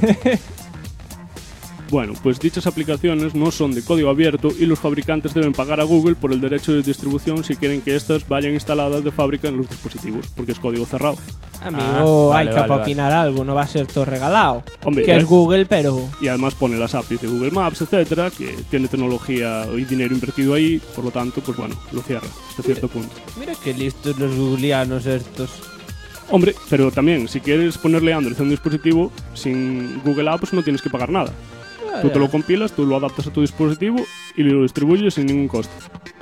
Bueno, pues dichas aplicaciones no son de código abierto y los fabricantes deben pagar a Google por el derecho de distribución si quieren que estas vayan instaladas de fábrica en los dispositivos, porque es código cerrado. Amigo, vale, hay que vale. opinar algo, no va a ser todo regalado. Hombre, que es Google, pero... Y además pone las APIs de Google Maps, etcétera, que tiene tecnología y dinero invertido ahí, por lo tanto, pues bueno, lo cierra hasta cierto punto. Mira qué listos los googleanos estos. Hombre, pero también, si quieres ponerle Android a un dispositivo, sin Google Apps no tienes que pagar nada. Tú te lo compilas, tú lo adaptas a tu dispositivo y lo distribuyes sin ningún coste.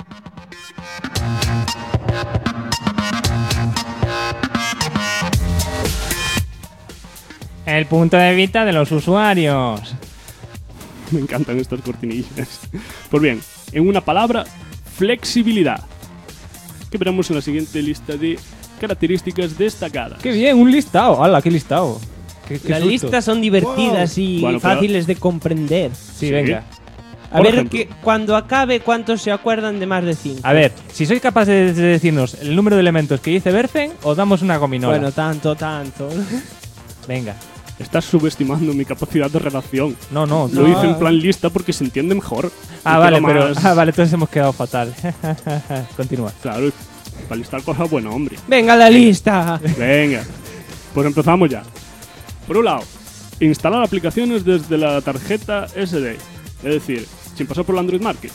El punto de vista de los usuarios. Me encantan estas cortinillas. Pues bien, en una palabra, flexibilidad. Que veremos en la siguiente lista de características destacadas. ¡Qué bien! ¡Un listado! ¡Hala, qué listado! Qué Las susto. listas son divertidas y Bueno, pero- fáciles de comprender. Sí, venga. A Por ver, ejemplo. que cuando acabe, ¿cuántos se acuerdan de más de 5? A ver, si sois capaces de decirnos el número de elementos que dice Berfen, os damos una gominola. Bueno, tanto. Venga. Estás subestimando mi capacidad de redacción. No. Lo hice en plan lista porque se entiende mejor. Ah, Y vale, queda pero... más- Ah, vale, entonces hemos quedado fatal. Continúa. Claro, para listar cosas, bueno, hombre. ¡Venga la lista! Venga, pues empezamos ya. Por un lado, instalar aplicaciones desde la tarjeta SD, es decir, sin pasar por el Android Market.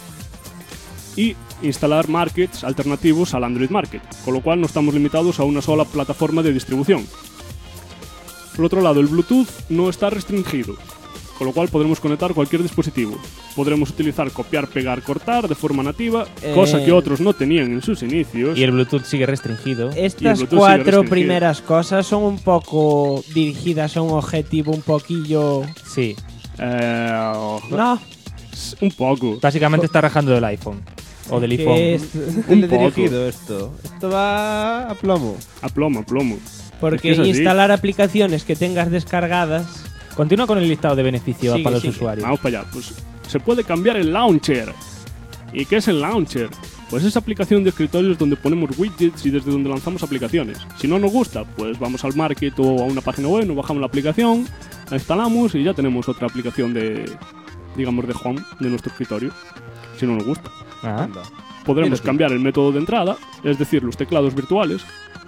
Y instalar markets alternativos al Android Market, con lo cual no estamos limitados a una sola plataforma de distribución. Por otro lado, el Bluetooth no está restringido, con lo cual podremos conectar cualquier dispositivo. Podremos utilizar copiar, pegar, cortar de forma nativa, cosa que otros no tenían en sus inicios. Y el Bluetooth sigue restringido. Estas Bluetooth sigue 4 restringido. primeras cosas son un poco dirigidas a un objetivo un poquillo... Sí. No, Un poco. Básicamente está rajando del iPhone. O del iPhone. que es... Teledirigido esto. Esto va a plomo. A plomo. Porque Es que es así. instalar aplicaciones que tengas descargadas... Continúa con el listado de beneficios Sigue, para los sigue. usuarios. Vamos para allá. Pues se puede cambiar el launcher. ¿Y qué es el launcher? Pues es aplicación de escritorios donde ponemos widgets y desde donde lanzamos aplicaciones. Si no nos gusta, pues vamos al market o a una página web, nos bajamos la aplicación, la instalamos y ya tenemos otra aplicación de, digamos, de home de nuestro escritorio. Si no nos gusta. Ah. Podremos Mira tú. cambiar el método de entrada, es decir, los teclados virtuales.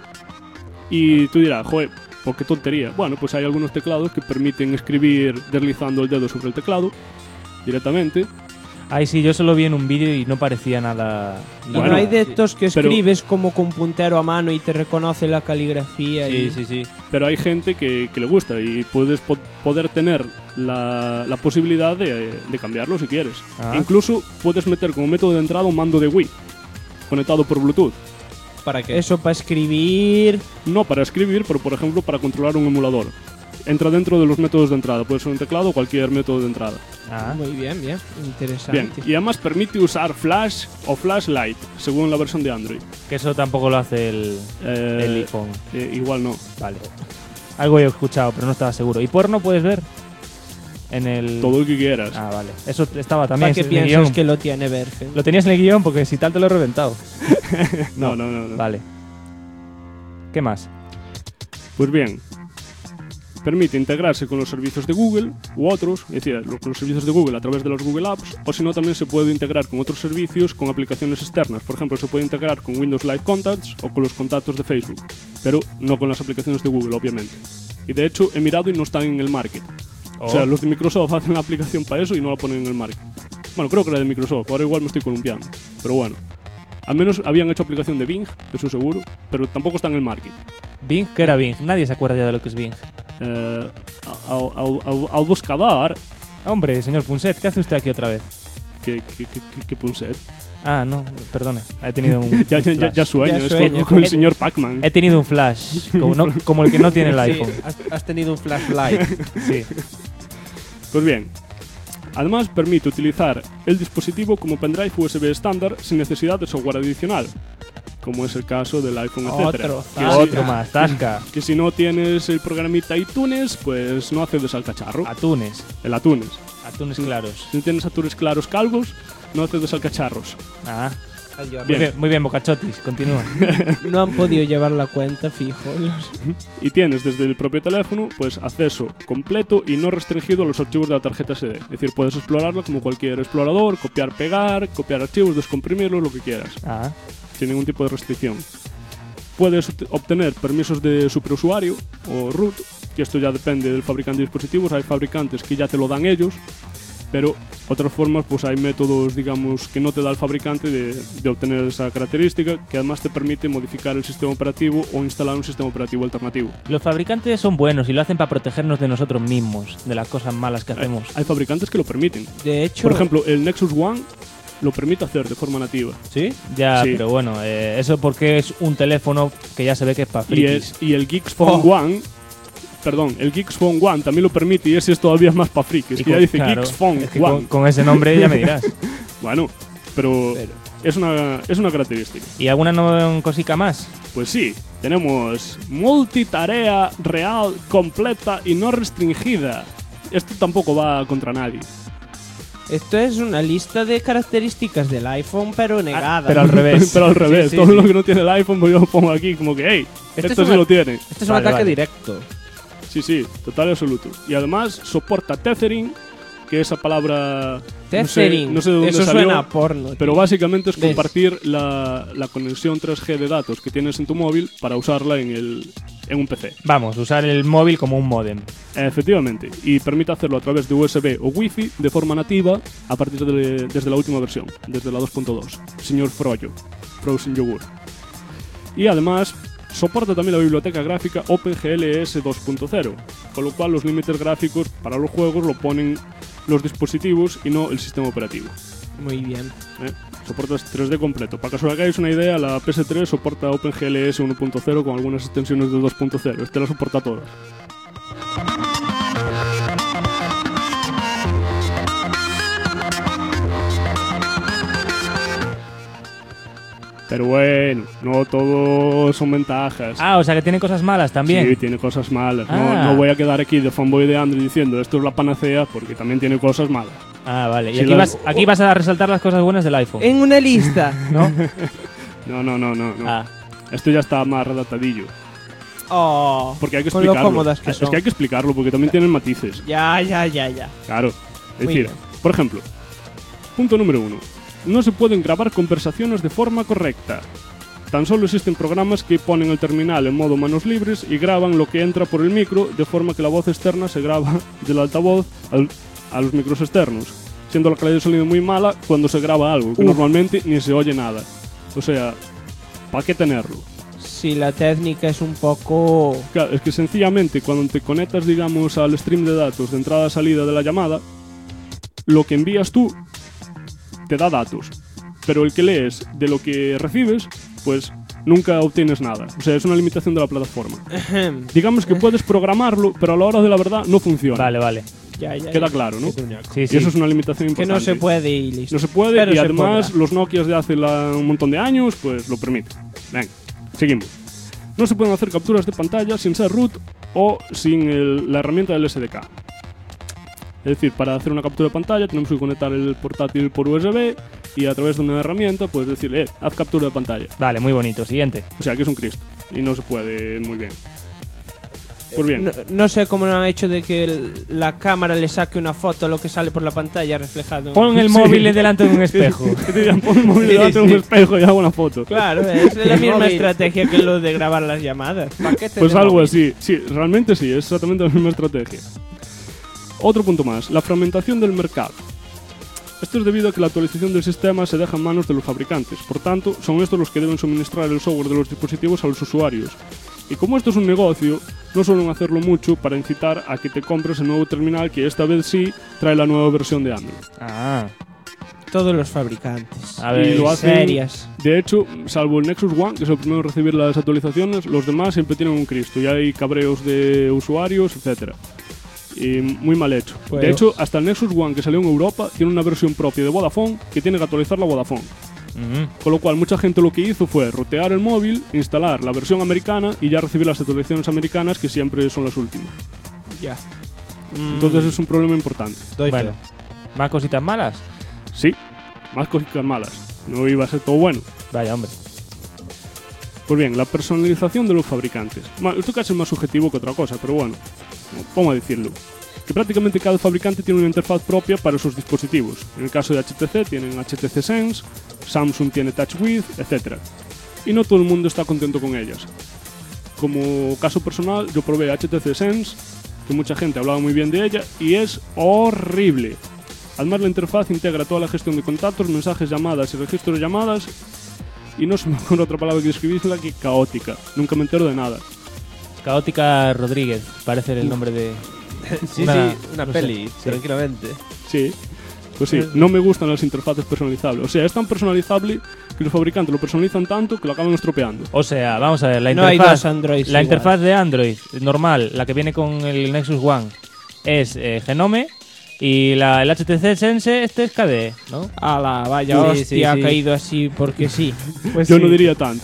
Y tú dirás, joder, ¿por qué tontería? Bueno, pues hay algunos teclados que permiten escribir deslizando el dedo sobre el teclado directamente. Ay, sí, yo solo vi en un vídeo y no parecía nada... Y Bueno, no hay de estos que pero- escribes como con puntero a mano y te reconoce la caligrafía. y... Sí. Pero hay gente que le gusta y puedes poder tener la posibilidad de cambiarlo si quieres. Ah. Incluso puedes meter como método de entrada un mando de Wii conectado por Bluetooth. ¿Para qué? Eso para escribir... No para escribir, pero por ejemplo para controlar un emulador. Entra dentro de los métodos de entrada. Puede ser un teclado o cualquier método de entrada. Ah. Muy bien, interesante. Bien, y además permite usar Flash o Flashlight, según la versión de Android. Que eso tampoco lo hace el iPhone. Igual no. Vale. Algo he escuchado, pero no estaba seguro. ¿Y porno puedes ver? En el... Todo lo que quieras. Ah, vale. Eso estaba también ¿Para qué en el piensas guión. que lo tiene Bergen? Lo tenías en el guión porque si tal te lo he reventado. No. Vale. ¿Qué más? Pues bien, permite integrarse con los servicios de Google u otros, es decir, con los servicios de Google a través de los Google Apps, o si no también se puede integrar con otros servicios con aplicaciones externas. Por ejemplo, se puede integrar con Windows Live Contacts o con los contactos de Facebook, pero no con las aplicaciones de Google, obviamente. Y de hecho, he mirado y no están en el market. O sea, los de Microsoft hacen la aplicación para eso y no la ponen en el market. Bueno, creo que era de Microsoft, ahora igual me estoy columpiando. Pero bueno, al menos habían hecho aplicación de Bing, eso seguro, pero tampoco está en el market. ¿Bing? ¿Qué era Bing? Nadie se acuerda ya de lo que es Bing. Al buscador, Hombre, señor Punset, ¿qué hace usted aquí otra vez? que Punset. Ah, no, perdone. He tenido un Ya flash. sueño, Ya es sueño. con el señor Pac-Man. He tenido un flash, como el que no tiene el Sí, iPhone. has tenido un flashlight. Sí. Pues bien, además permite utilizar el dispositivo como pendrive USB estándar sin necesidad de software adicional, como es el caso del iPhone, etc. Otro, Otro más, tasca. Que si no tienes el programita iTunes, pues no accedes al cacharro. Atunes. El Atunes. Atunes claros. Si no tienes atunes claros calvos, no accedes al cacharros. Ah. Bien. Muy bien, Bocachotis, continúa. No han podido llevar la cuenta, fijo. Y tienes desde el propio teléfono pues acceso completo y no restringido a los archivos de la tarjeta SD. Es decir, puedes explorarlo como cualquier explorador, copiar, pegar, copiar archivos, descomprimirlos, lo que quieras, Ah. sin ningún tipo de restricción. Puedes obtener permisos de superusuario o root, que esto ya depende del fabricante de dispositivos. Hay fabricantes que ya te lo dan ellos, pero otras formas pues hay métodos, digamos, que no te da el fabricante de obtener esa característica, que además te permite modificar el sistema operativo o instalar un sistema operativo alternativo. Los fabricantes son buenos y lo hacen para protegernos de nosotros mismos, de las cosas malas que hacemos. Hay fabricantes que lo permiten. De hecho, Por ejemplo, el Nexus One lo permite hacer de forma nativa. ¿Sí? Ya, Sí. pero bueno, eso porque es un teléfono que ya se ve que es para frikis. Y el Geeks Phone One, perdón, el Geeks Phone One también lo permite y ese es todavía más para frikis. Y Que ya con- dice claro, Geeks Phone es que One. con ese nombre ya me dirás. Bueno, pero es una característica. ¿Y alguna cosica más? Pues sí, tenemos multitarea real, completa y no restringida. Esto tampoco va contra nadie. Esto es una lista de características del iPhone, pero negada. Pero al revés. Pero al revés, Sí, todo sí. lo que no tiene el iPhone, pues yo lo pongo aquí como que, hey, Este esto es sí una- lo tiene. Este es un Vale, ataque vale. directo. Sí, total y absoluto. Y además soporta tethering, que esa palabra... Tethering. No sé de dónde Eso salió, suena a porno. pero tío. básicamente es ¿Ves? compartir la conexión 3G de datos que tienes en tu móvil para usarla en un PC. Vamos, usar el móvil como un módem. Efectivamente, y permite hacerlo a través de USB o Wi-Fi de forma nativa a partir desde la última versión, desde la 2.2. Señor Froyo, Frozen Yogur. Y además soporta también la biblioteca gráfica OpenGLS 2.0, con lo cual los límites gráficos para los juegos lo ponen los dispositivos y no el sistema operativo. Muy bien. Soporta 3D completo. Para que os hagáis una idea, la PS3 soporta OpenGLS 1.0 con algunas extensiones de 2.0. Este la soporta todas. Pero bueno, no todo son ventajas. Ah, o sea que tiene cosas malas también. Sí, tiene cosas malas. Ah. No voy a quedar aquí de fanboy de Android diciendo esto es la panacea porque también tiene cosas malas. Ah, vale. Y Sí, aquí vas a resaltar las cosas buenas del iPhone. En una lista. ¿No? No. Ah. Esto ya está más redactadillo. Oh, Porque hay que con lo explicarlo. cómodas que Es son. que hay que explicarlo porque también tienen matices. Ya. Claro. Es Muy decir, bien. por ejemplo, punto número 1. No se pueden grabar conversaciones de forma correcta. Tan solo existen programas que ponen el terminal en modo manos libres y graban lo que entra por el micro de forma que la voz externa se graba del altavoz a los micros externos, siendo la calidad de sonido muy mala cuando se graba algo, que normalmente ni se oye nada. O sea, ¿para qué tenerlo? Si la técnica es un poco... Claro, es que sencillamente cuando te conectas, digamos, al stream de datos de entrada-salida de la llamada, lo que envías tú te da datos, pero el que lees de lo que recibes, pues nunca obtienes nada. O sea, es una limitación de la plataforma. Digamos que puedes programarlo, pero a la hora de la verdad no funciona. Vale. Ya. Queda claro, ¿no? Sí, Y sí. eso es una limitación Que importante. no se puede y listo. No se puede, Pero y se además podrá. los Nokias de hace un montón de años, pues lo permiten. Venga, seguimos. No se pueden hacer capturas de pantalla sin ser root o sin la herramienta del SDK. Es decir, para hacer una captura de pantalla tenemos que conectar el portátil por USB y a través de una herramienta puedes decirle, haz captura de pantalla. Vale, muy bonito. Siguiente. O sea, que es un Cristo. Y no se puede muy bien. Pues bien. No sé cómo lo han hecho de que la cámara le saque una foto a lo que sale por la pantalla reflejado. Pon el Sí. móvil delante de un espejo. Que te digan, pon el móvil delante de un espejo y hago una foto. Claro, es la misma móvil. estrategia que lo de grabar las llamadas. Paquete Pues de algo móvil. así. Sí, realmente sí, es exactamente la misma estrategia. Otro punto más, la fragmentación del mercado. Esto es debido a que la actualización del sistema se deja en manos de los fabricantes. Por tanto, son estos los que deben suministrar el software de los dispositivos a los usuarios. Y como esto es un negocio, no suelen hacerlo mucho para incitar a que te compres el nuevo terminal que esta vez sí trae la nueva versión de Android. Ah. Todos los fabricantes. A ver, Y lo hacen, serias. de hecho, salvo el Nexus One, que es el primero en recibir las actualizaciones, los demás siempre tienen un Cristo y hay cabreos de usuarios, etcétera. Y muy mal hecho. Pues- De hecho, hasta el Nexus One que salió en Europa tiene una versión propia de Vodafone que tiene que actualizar la Vodafone. Con lo cual, mucha gente lo que hizo fue rotear el móvil, instalar la versión americana y ya recibir las actualizaciones americanas que siempre son las últimas. Ya. Entonces es un problema importante. Doy Bueno. fe. ¿Más cositas malas? Sí, más cositas malas. No iba a ser todo bueno. Vaya, hombre. Pues bien, la personalización de los fabricantes. Bueno, esto casi es más subjetivo que otra cosa, pero bueno, vamos a decirlo. Que prácticamente cada fabricante tiene una interfaz propia para sus dispositivos. En el caso de HTC tienen HTC Sense, Samsung tiene TouchWiz, etc. Y no todo el mundo está contento con ellas. Como caso personal, yo probé HTC Sense, que mucha gente hablaba muy bien de ella, y es horrible. Además, la interfaz integra toda la gestión de contactos, mensajes, llamadas y registros de llamadas, y no se me ocurre otra palabra que describirla que caótica. Nunca me entero de nada. Caótica Rodríguez. Parece el nombre de... Sí, Una- una no sé, peli, sí. tranquilamente. Sí, pues sí, no me gustan las interfaces personalizables. O sea, es tan personalizable que los fabricantes lo personalizan tanto que lo acaban estropeando. O sea, vamos a ver, la No hay interfaz, dos Androids la igual. interfaz de Android normal, la que viene con el Nexus One, es Genome y el HTC Sense este es KDE, ¿no? A la vaya Sí, hostia, sí, ha sí. caído así porque sí. Pues Yo sí. no diría tanto, ¿eh?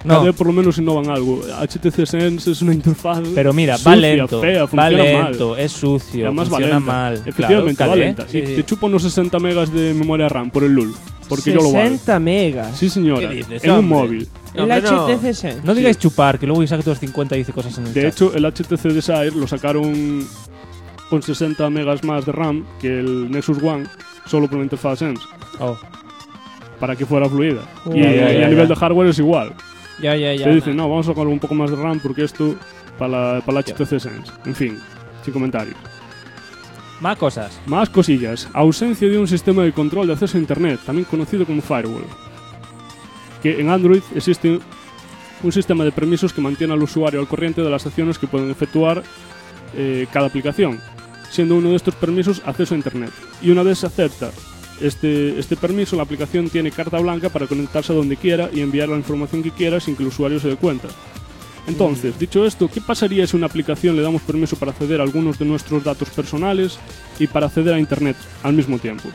No. Cada vez por lo menos innovan algo. HTC Sense es una interfaz Pero mira, sucia, va lento, fea, va funciona lento, mal. es sucio, Además va funciona lenta. mal. Efectivamente, Claro, va cale, lenta. sí, Y sí. te chupa unos 60 megas de memoria RAM por el LUL. Porque yo lo valgo. 60 megas. Sí, señora. ¿Qué dices, En un hombre? móvil. El Hombre, no. HTC Sense. No digáis chupar, que luego Isaac 250 dice cosas en el De chat. hecho, el HTC Desire lo sacaron con 60 megas más de RAM que el Nexus One, solo por la interfaz Sense, Oh. para que fuera fluida. Oh. Y, Ya, y ya, a nivel ya. de hardware es igual. Ya. Te dicen, no, vamos a sacar un poco más de RAM porque esto para la HTC Sense. En fin, sin comentarios. Más cosas. Más cosillas. Ausencia de un sistema de control de acceso a Internet, también conocido como firewall. Que en Android existe un sistema de permisos que mantiene al usuario al corriente de las acciones que pueden efectuar cada aplicación, siendo uno de estos permisos acceso a Internet. Y una vez se acepta este permiso, la aplicación tiene carta blanca para conectarse a donde quiera y enviar la información que quiera sin que el usuario se dé cuenta. Entonces, dicho esto, ¿qué pasaría si a una aplicación le damos permiso para acceder a algunos de nuestros datos personales y para acceder a Internet al mismo tiempo?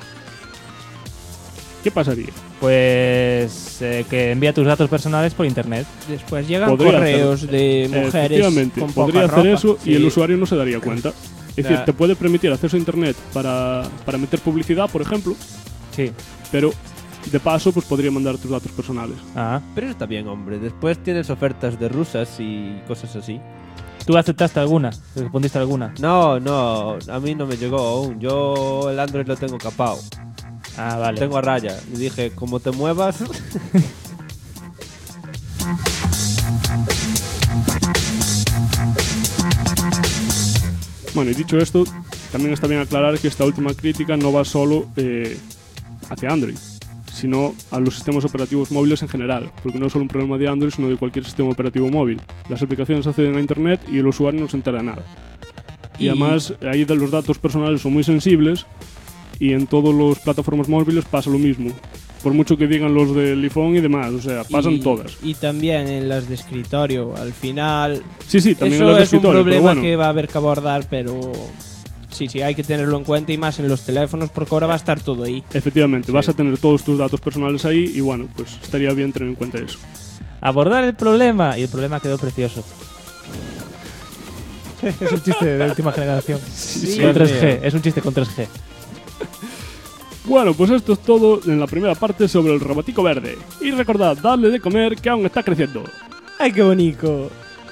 ¿Qué pasaría? Pues que envía tus datos personales por internet. Después llegan Podría correos de mujeres Efectivamente, con podría poca hacer ropa. eso y Sí. el usuario no se daría cuenta. Es decir, Ya. te puede permitir acceso a Internet para meter publicidad, por ejemplo, Sí. pero de paso pues podría mandar tus datos personales. Ah. Pero eso está bien, hombre. Después tienes ofertas de rusas y cosas así. ¿Tú aceptaste alguna? ¿Respondiste alguna? No, a mí no me llegó aún. Yo el Android lo tengo capado. Ah, vale. Tengo a raya. Y dije, como te muevas... Bueno, y dicho esto, también está bien aclarar que esta última crítica no va solo hacia Android, sino a los sistemas operativos móviles en general, porque no es solo un problema de Android, sino de cualquier sistema operativo móvil. Las aplicaciones acceden a Internet y el usuario no se entera de nada. Y además, ahí de los datos personales son muy sensibles y en todas las plataformas móviles pasa lo mismo. Por mucho que digan los del iPhone y demás, o sea, pasan todas. Y también en las de escritorio. Al final, Sí, también en eso las de es un escritorio, pero problema bueno. que va a haber que abordar, pero sí, hay que tenerlo en cuenta y más en los teléfonos porque ahora va a estar todo ahí. Efectivamente, vas a tener todos tus datos personales ahí y bueno, pues estaría bien tener en cuenta eso. Abordar el problema. Y el problema quedó precioso. Es un chiste de última generación. Con 3G. Es un chiste con 3G. Bueno, pues esto es todo en la primera parte sobre el robotico verde. Y recordad, darle de comer que aún está creciendo. ¡Ay, qué bonito!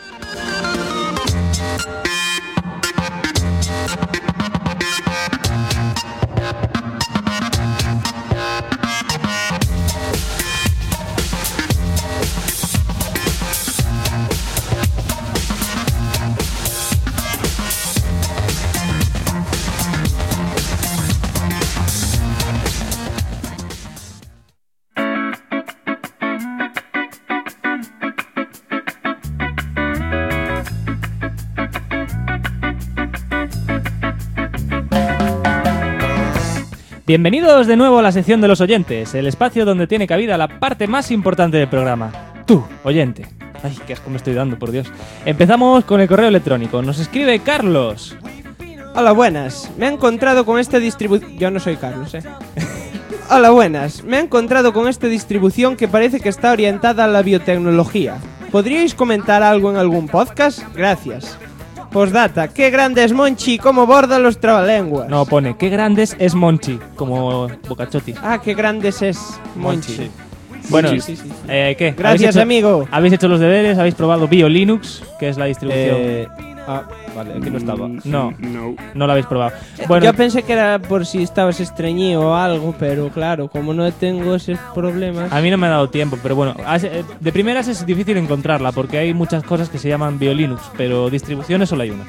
Bienvenidos de nuevo a la sección de los oyentes, el espacio donde tiene cabida la parte más importante del programa. Tú, oyente. Ay, qué asco me estoy dando, por Dios. Empezamos con el correo electrónico. Nos escribe Carlos. Hola, buenas. Me he encontrado con esta distribución... Yo no soy Carlos, Hola, buenas. Me he encontrado con esta distribución que parece que está orientada a la biotecnología. ¿Podríais comentar algo en algún podcast? Gracias. Postdata, qué grande es Monchi y cómo borda los trabalenguas. No, pone, qué grandes es Monchi, como Bocachotti. Ah, qué grandes es Monchi. Bueno, Sí. ¿qué? Gracias, amigo. ¿Habéis hecho los deberes? ¿Habéis probado BioLinux, que es la distribución? Vale, aquí no estaba. No. No. No la habéis probado. Bueno, Yo pensé que era por si estabas estreñido o algo, pero claro, como no tengo esos problemas... a mí no me ha dado tiempo, pero bueno, de primeras es difícil encontrarla porque hay muchas cosas que se llaman BioLinux, pero distribuciones solo hay una.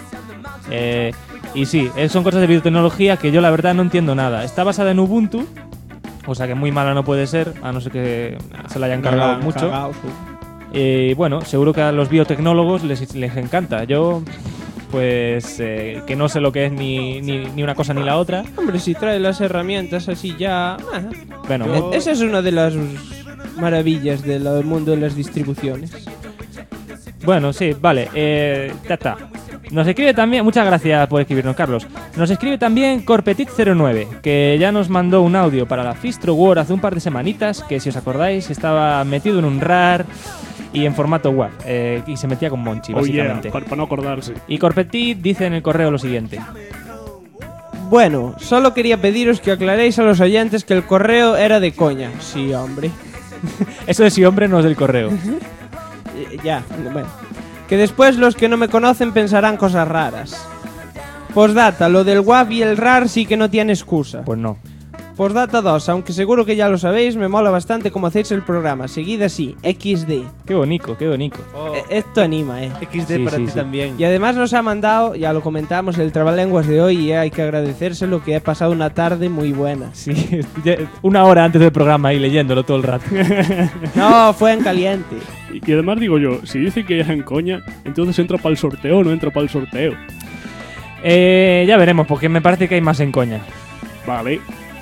Y sí, son cosas de biotecnología que yo la verdad no entiendo nada. Está basada en Ubuntu, o sea que muy mala no puede ser, a no ser que se la hayan cargado mucho. Bueno, seguro que a los biotecnólogos les encanta. Yo, pues, que no sé lo que es ni una cosa ni la otra. Hombre, si trae las herramientas así ya... Bueno, Esa es una de las maravillas del mundo de las distribuciones. bueno, sí, vale. Ya está. Nos escribe también, muchas gracias por escribirnos, Carlos. Nos escribe también Corpetit09, que ya nos mandó un audio para la Fistro War hace un par de semanitas, que si os acordáis estaba metido en un RAR y en formato WAV. Y se metía con Monchi, básicamente. Para no acordarse. Y Corpetit dice en el correo lo siguiente. Bueno, solo quería pediros que aclaréis a los oyentes que el correo era de coña. Sí, hombre. Eso de sí, hombre, no es del correo. Ya, bueno. Que después los que no me conocen pensarán cosas raras. Postdata, lo del WAV y el RAR sí que no tiene excusa. Pues no. Postdata 2, aunque seguro que ya lo sabéis, me mola bastante cómo hacéis el programa. Seguid así, XD. Qué bonito, qué bonito. Esto anima, XD Sí, para sí, ti sí. también. Y además nos ha mandado, ya lo comentamos, el trabalenguas de hoy y hay que agradecérselo que he pasado una tarde muy buena. Sí, una hora antes del programa ahí leyéndolo todo el rato. No, fue en caliente. Y además digo yo, si dice que era en coña, entonces entra para el sorteo o no entra para el sorteo. Ya veremos, porque me parece que hay más en coña. Vale.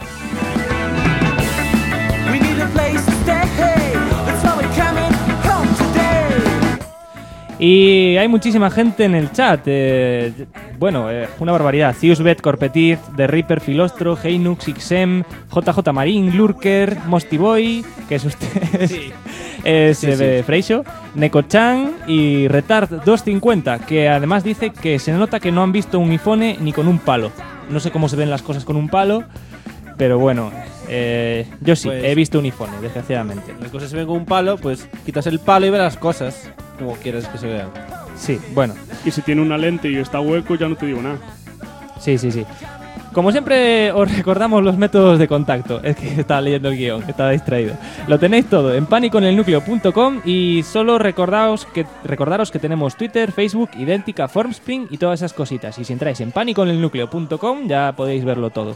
We need a place to stay. That's why we're coming home today. Y hay muchísima gente en el chat. Una barbaridad. Ziusbet, Corpetit, The Reaper, Filostro, Heinux, XM, JJ Marín, Lurker, Mostiboy, que es usted. Sí. SB Freixo, Necochan y Retard 250, que además dice que se nota que no han visto un iPhone ni con un palo. No sé cómo se ven las cosas con un palo, pero bueno, yo sí, Pues- he visto un iPhone, desgraciadamente. Las cosas se ven con un palo, pues quitas el palo y ves las cosas como quieres que se vean. Sí, bueno, Y si tiene una lente y está hueco, ya no te digo nada. sí. Como siempre os recordamos los métodos de contacto. Es que estaba leyendo el guión, estaba distraído. Lo tenéis todo en paniconelnucleo.com y solo recordaros que tenemos Twitter, Facebook, Idéntica, Formspring y todas esas cositas. Y si entráis en paniconelnucleo.com ya podéis verlo todo.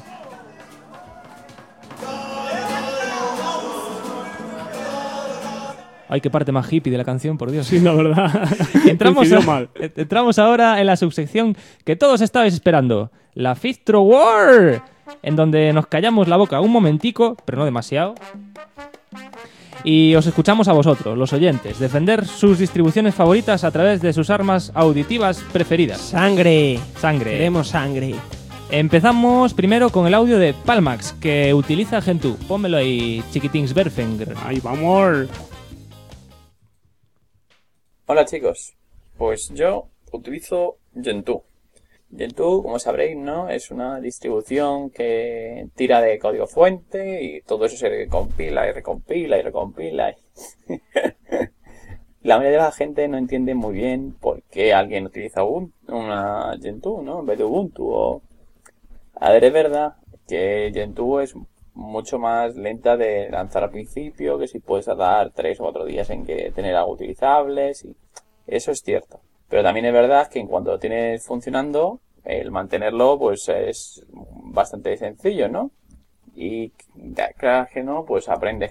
Ay, qué parte más hippie de la canción, por Dios. Sí, la verdad. Entramos, Coincidió mal. entramos ahora en la subsección que todos estabais esperando, la Fistro War, en donde nos callamos la boca un momentico, pero no demasiado, y os escuchamos a vosotros, los oyentes, defender sus distribuciones favoritas a través de sus armas auditivas preferidas. Sangre. Sangre. Queremos sangre. Empezamos primero con el audio de Palmax, que utiliza Gentoo. Pónmelo ahí, chiquitings Berfinger. Ahí vamos. Hola chicos, pues yo utilizo Gentoo. Gentoo, como sabréis, ¿no? Es una distribución que tira de código fuente y todo eso se compila y recompila y recompila. La mayoría de la gente no entiende muy bien por qué alguien utiliza una Gentoo, ¿no? En vez de Ubuntu. A ver, es verdad que Gentoo es mucho más lenta de lanzar al principio, que si puedes tardar 3 o 4 días en que tener algo utilizable, sí. Eso es cierto. Pero también es verdad que en cuanto lo tienes funcionando, el mantenerlo pues es bastante sencillo, ¿no? Y claro que no, pues aprendes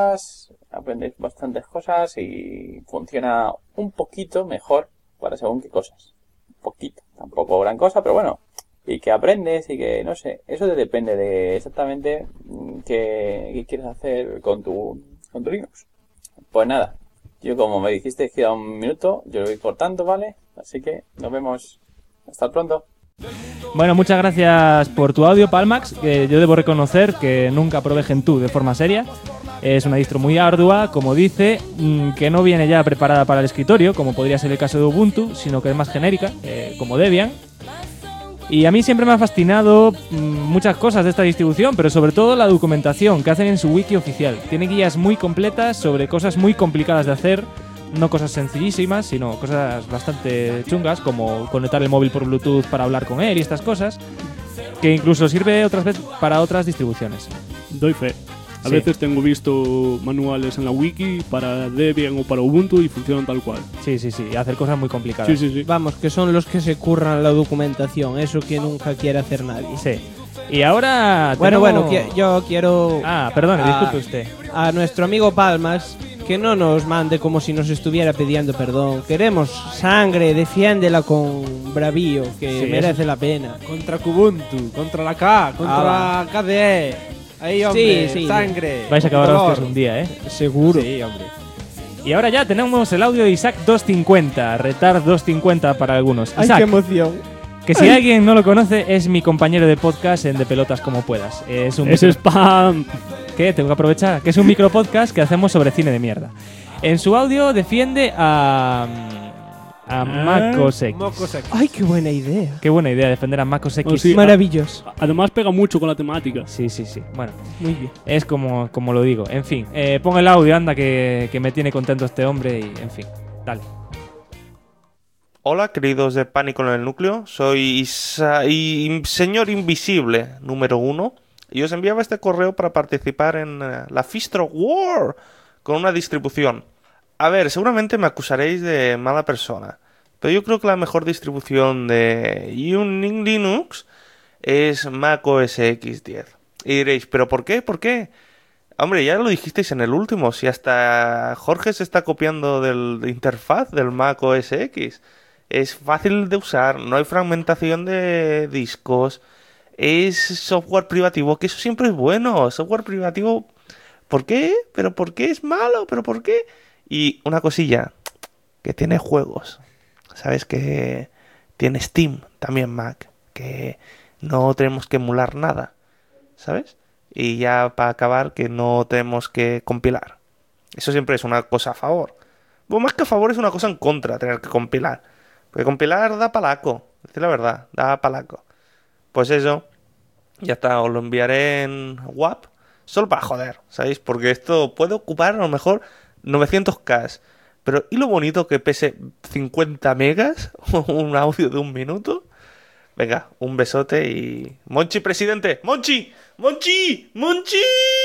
bastantes cosas y funciona un poquito mejor para según qué cosas. Un poquito, tampoco gran cosa, pero bueno. Y que aprendes y que, no sé, eso te depende de exactamente qué quieres hacer con tu Linux. Pues nada, yo como me dijiste que queda un minuto, yo lo voy cortando, ¿vale? Así que nos vemos. Hasta pronto. Bueno, muchas gracias por tu audio, Palmax, que yo debo reconocer que nunca probé Gentoo de forma seria. Es una distro muy ardua, como dice, que no viene ya preparada para el escritorio, como podría ser el caso de Ubuntu, sino que es más genérica, como Debian. Y a mí siempre me ha fascinado muchas cosas de esta distribución, pero sobre todo la documentación que hacen en su wiki oficial. Tiene guías muy completas sobre cosas muy complicadas de hacer, no cosas sencillísimas, sino cosas bastante chungas, como conectar el móvil por Bluetooth para hablar con él y estas cosas, que incluso sirve otras veces para otras distribuciones. Doy fe. A Sí. veces tengo visto manuales en la wiki para Debian o para Ubuntu y funcionan tal cual. Sí, hacer cosas muy complicadas. Sí. Vamos, que son los que se curran la documentación, eso que nunca quiere hacer nadie. Sí. Y ahora Bueno, tenemos- yo quiero Ah, perdone, disculpe usted. a nuestro amigo Palmas que no nos mande como si nos estuviera pidiendo perdón. Queremos sangre, defiéndela con bravío, que Sí, merece la pena. Contra Kubuntu, contra la K, contra KDE. Ahí, hombre, Sí, sí. sangre. Vais a con acabar dolor. hostias un día, ¿eh? Seguro. Sí, hombre. Y ahora ya tenemos el audio de Isaac 250, Retard 250 para algunos. Ay, Isaac, qué emoción. que si alguien no lo conoce, es mi compañero de podcast en De Pelotas Como Puedas. Es un ¡Es spam! que tengo que aprovechar, que es un micropodcast que hacemos sobre cine de mierda. En su audio defiende a Mac OS X. Mocos X. Ay, qué buena idea. Qué buena idea defender a Mac OS X. Oh, sí. Maravilloso. Además pega mucho con la temática. Sí. Bueno, Muy bien. es como lo digo. En fin, pon el audio, anda, que me tiene contento este hombre y, en fin, dale. Hola, queridos de Pánico en el Núcleo. Soy Señor Invisible número 1 y os enviaba este correo para participar en la Fistro War con una distribución. A ver, seguramente me acusaréis de mala persona, pero yo creo que la mejor distribución de Linux es Mac OS X 10. Y diréis, ¿pero por qué? ¿Por qué? Hombre, ya lo dijisteis en el último, si hasta Jorge se está copiando de interfaz del Mac OS X. Es fácil de usar, no hay fragmentación de discos, es software privativo, que eso siempre es bueno. Software privativo, ¿por qué? ¿Pero por qué es malo? ¿Pero por qué? Y una cosilla, que tiene juegos, ¿sabes? Que tiene Steam también Mac, que no tenemos que emular nada, ¿sabes? Y ya para acabar, que no tenemos que compilar. Eso siempre es una cosa a favor. Bueno, más que a favor es una cosa en contra, tener que compilar. Porque compilar da palaco, decir la verdad, da palaco. Pues eso, ya está, os lo enviaré en WAP, solo para joder, ¿sabéis? Porque esto puede ocupar a lo mejor 900K. Pero ¿y lo bonito que pese 50 megas? Un audio de 1 minuto. Venga, un besote y... ¡Monchi, presidente! ¡Monchi! ¡Monchi! ¡Monchi!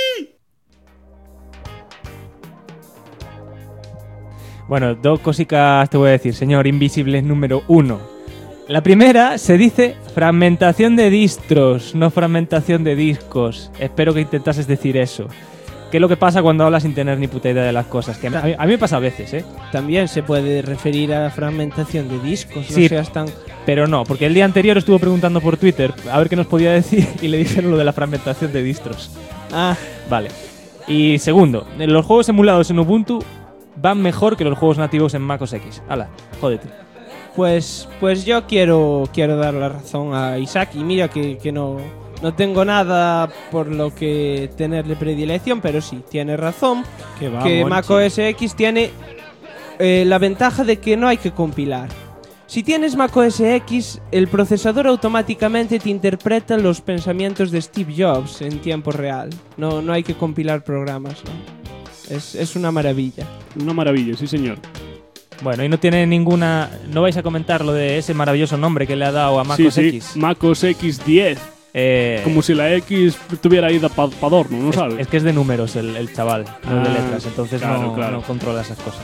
Bueno, 2 cositas te voy a decir, señor Invisible número 1. La primera se dice fragmentación de distros, no fragmentación de discos. Espero que intentases decir eso. ¿Qué es lo que pasa cuando hablas sin tener ni puta idea de las cosas? Que a mí me pasa a veces, ¿eh? También se puede referir a fragmentación de discos, Sí, no seas tan... Pero no, porque el día anterior estuvo preguntando por Twitter a ver qué nos podía decir y le dijeron lo de la fragmentación de distros. Ah, Vale. Y segundo, los juegos emulados en Ubuntu van mejor que los juegos nativos en Mac OS X. Hala, jódete. pues yo quiero dar la razón a Isaac. Y mira que no tengo nada por lo que tenerle predilección, pero sí, tiene razón. Que va, Que Monchi. Mac OS X tiene la ventaja de que no hay que compilar. Si tienes Mac OS X, el procesador automáticamente te interpreta los pensamientos de Steve Jobs en tiempo real. No hay que compilar programas, ¿no? Es una maravilla. Una maravilla, sí señor. Bueno, y no tiene ninguna... ¿No vais a comentar lo de ese maravilloso nombre que le ha dado a Mac Sí, OS sí, X? Mac OS X 10. Como si la X estuviera ida para adorno, ¿no sabes? Es que es de números el chaval, no de Ah, letras, entonces claro, claro. no controla esas cosas.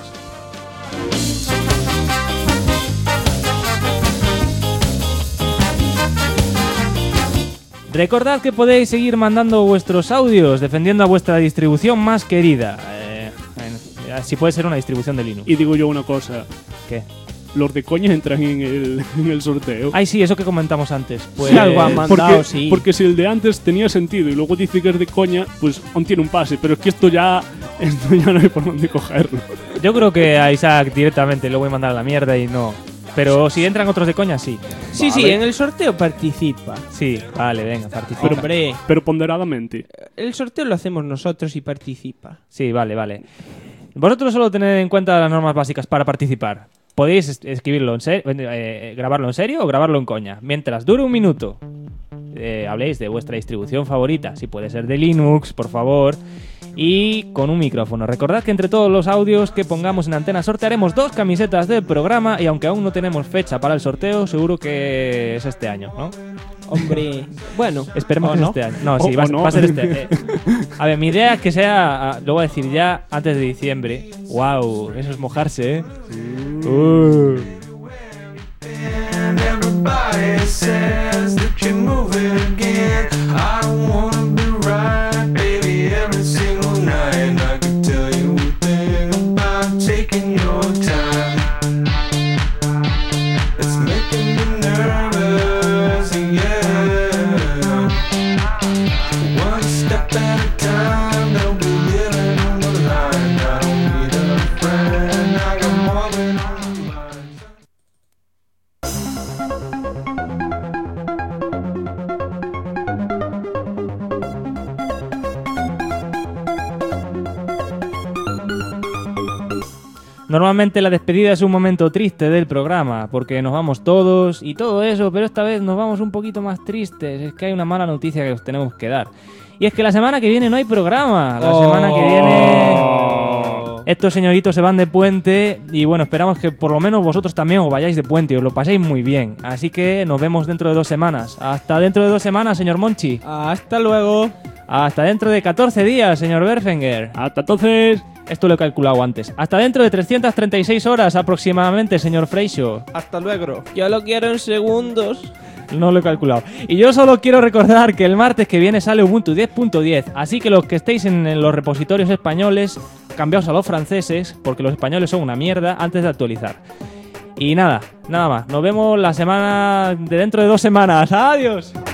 Recordad que podéis seguir mandando vuestros audios defendiendo a vuestra distribución más querida. Si puede ser una distribución de Linux. Y digo yo una cosa, ¿Qué? los de coña entran en el sorteo. Ay, sí, eso que comentamos antes. Pues... Sí, algo han mandado, porque, sí. porque si el de antes tenía sentido y luego dice que es de coña, pues aún tiene un pase, pero es que esto ya no hay por dónde cogerlo. Yo creo que a Isaac directamente lo voy a mandar a la mierda y no. Pero si entran otros de coña, sí. Sí, Vale. en el sorteo participa. Sí, vale, venga, participa. Hombre, Pero ponderadamente. el sorteo lo hacemos nosotros y participa. Sí, vale. Vosotros solo tened en cuenta las normas básicas para participar. Podéis escribirlo en serio, grabarlo en serio o grabarlo en coña. Mientras dure 1 minuto, habléis de vuestra distribución favorita. Si puede ser de Linux, por favor. Y con un micrófono. Recordad que entre todos los audios que pongamos en antena sortearemos 2 camisetas del programa. Y aunque aún no tenemos fecha para el sorteo, seguro que es este año, ¿no? Hombre, bueno, Esperemos ¿o que sea no? este año. No, O- sí, va o no. a ser este. A ver, mi idea es que sea, lo voy a decir ya, antes de diciembre. ¡Wow! Eso es mojarse, ¿eh? Everybody says that you're moving again. I don't wanna be right, baby, every single night. And I could tell you a thing about taking your time. It's making me nervous, yeah. One step at a time, don't be living on the line. I don't need a friend, I got more than on my mind. Normalmente la despedida es un momento triste del programa, porque nos vamos todos y todo eso, pero esta vez nos vamos un poquito más tristes. Es que hay una mala noticia que os tenemos que dar. Y es que la semana que viene no hay programa. La semana que viene estos señoritos se van de puente y bueno, esperamos que por lo menos vosotros también os vayáis de puente y os lo paséis muy bien. Así que nos vemos dentro de 2 semanas. Hasta dentro de 2 semanas, señor Monchi. Hasta luego. Hasta dentro de 14 días, señor Berfenger. Hasta entonces. Esto lo he calculado antes. Hasta dentro de 336 horas aproximadamente, señor Freixo. Hasta luego. Yo lo quiero en segundos. No lo he calculado. Y yo solo quiero recordar que el martes que viene sale Ubuntu 10.10. Así que los que estéis en los repositorios españoles, cambiaos a los franceses, porque los españoles son una mierda, antes de actualizar. Y nada más. Nos vemos la semana de dentro de 2 semanas. ¡Adiós!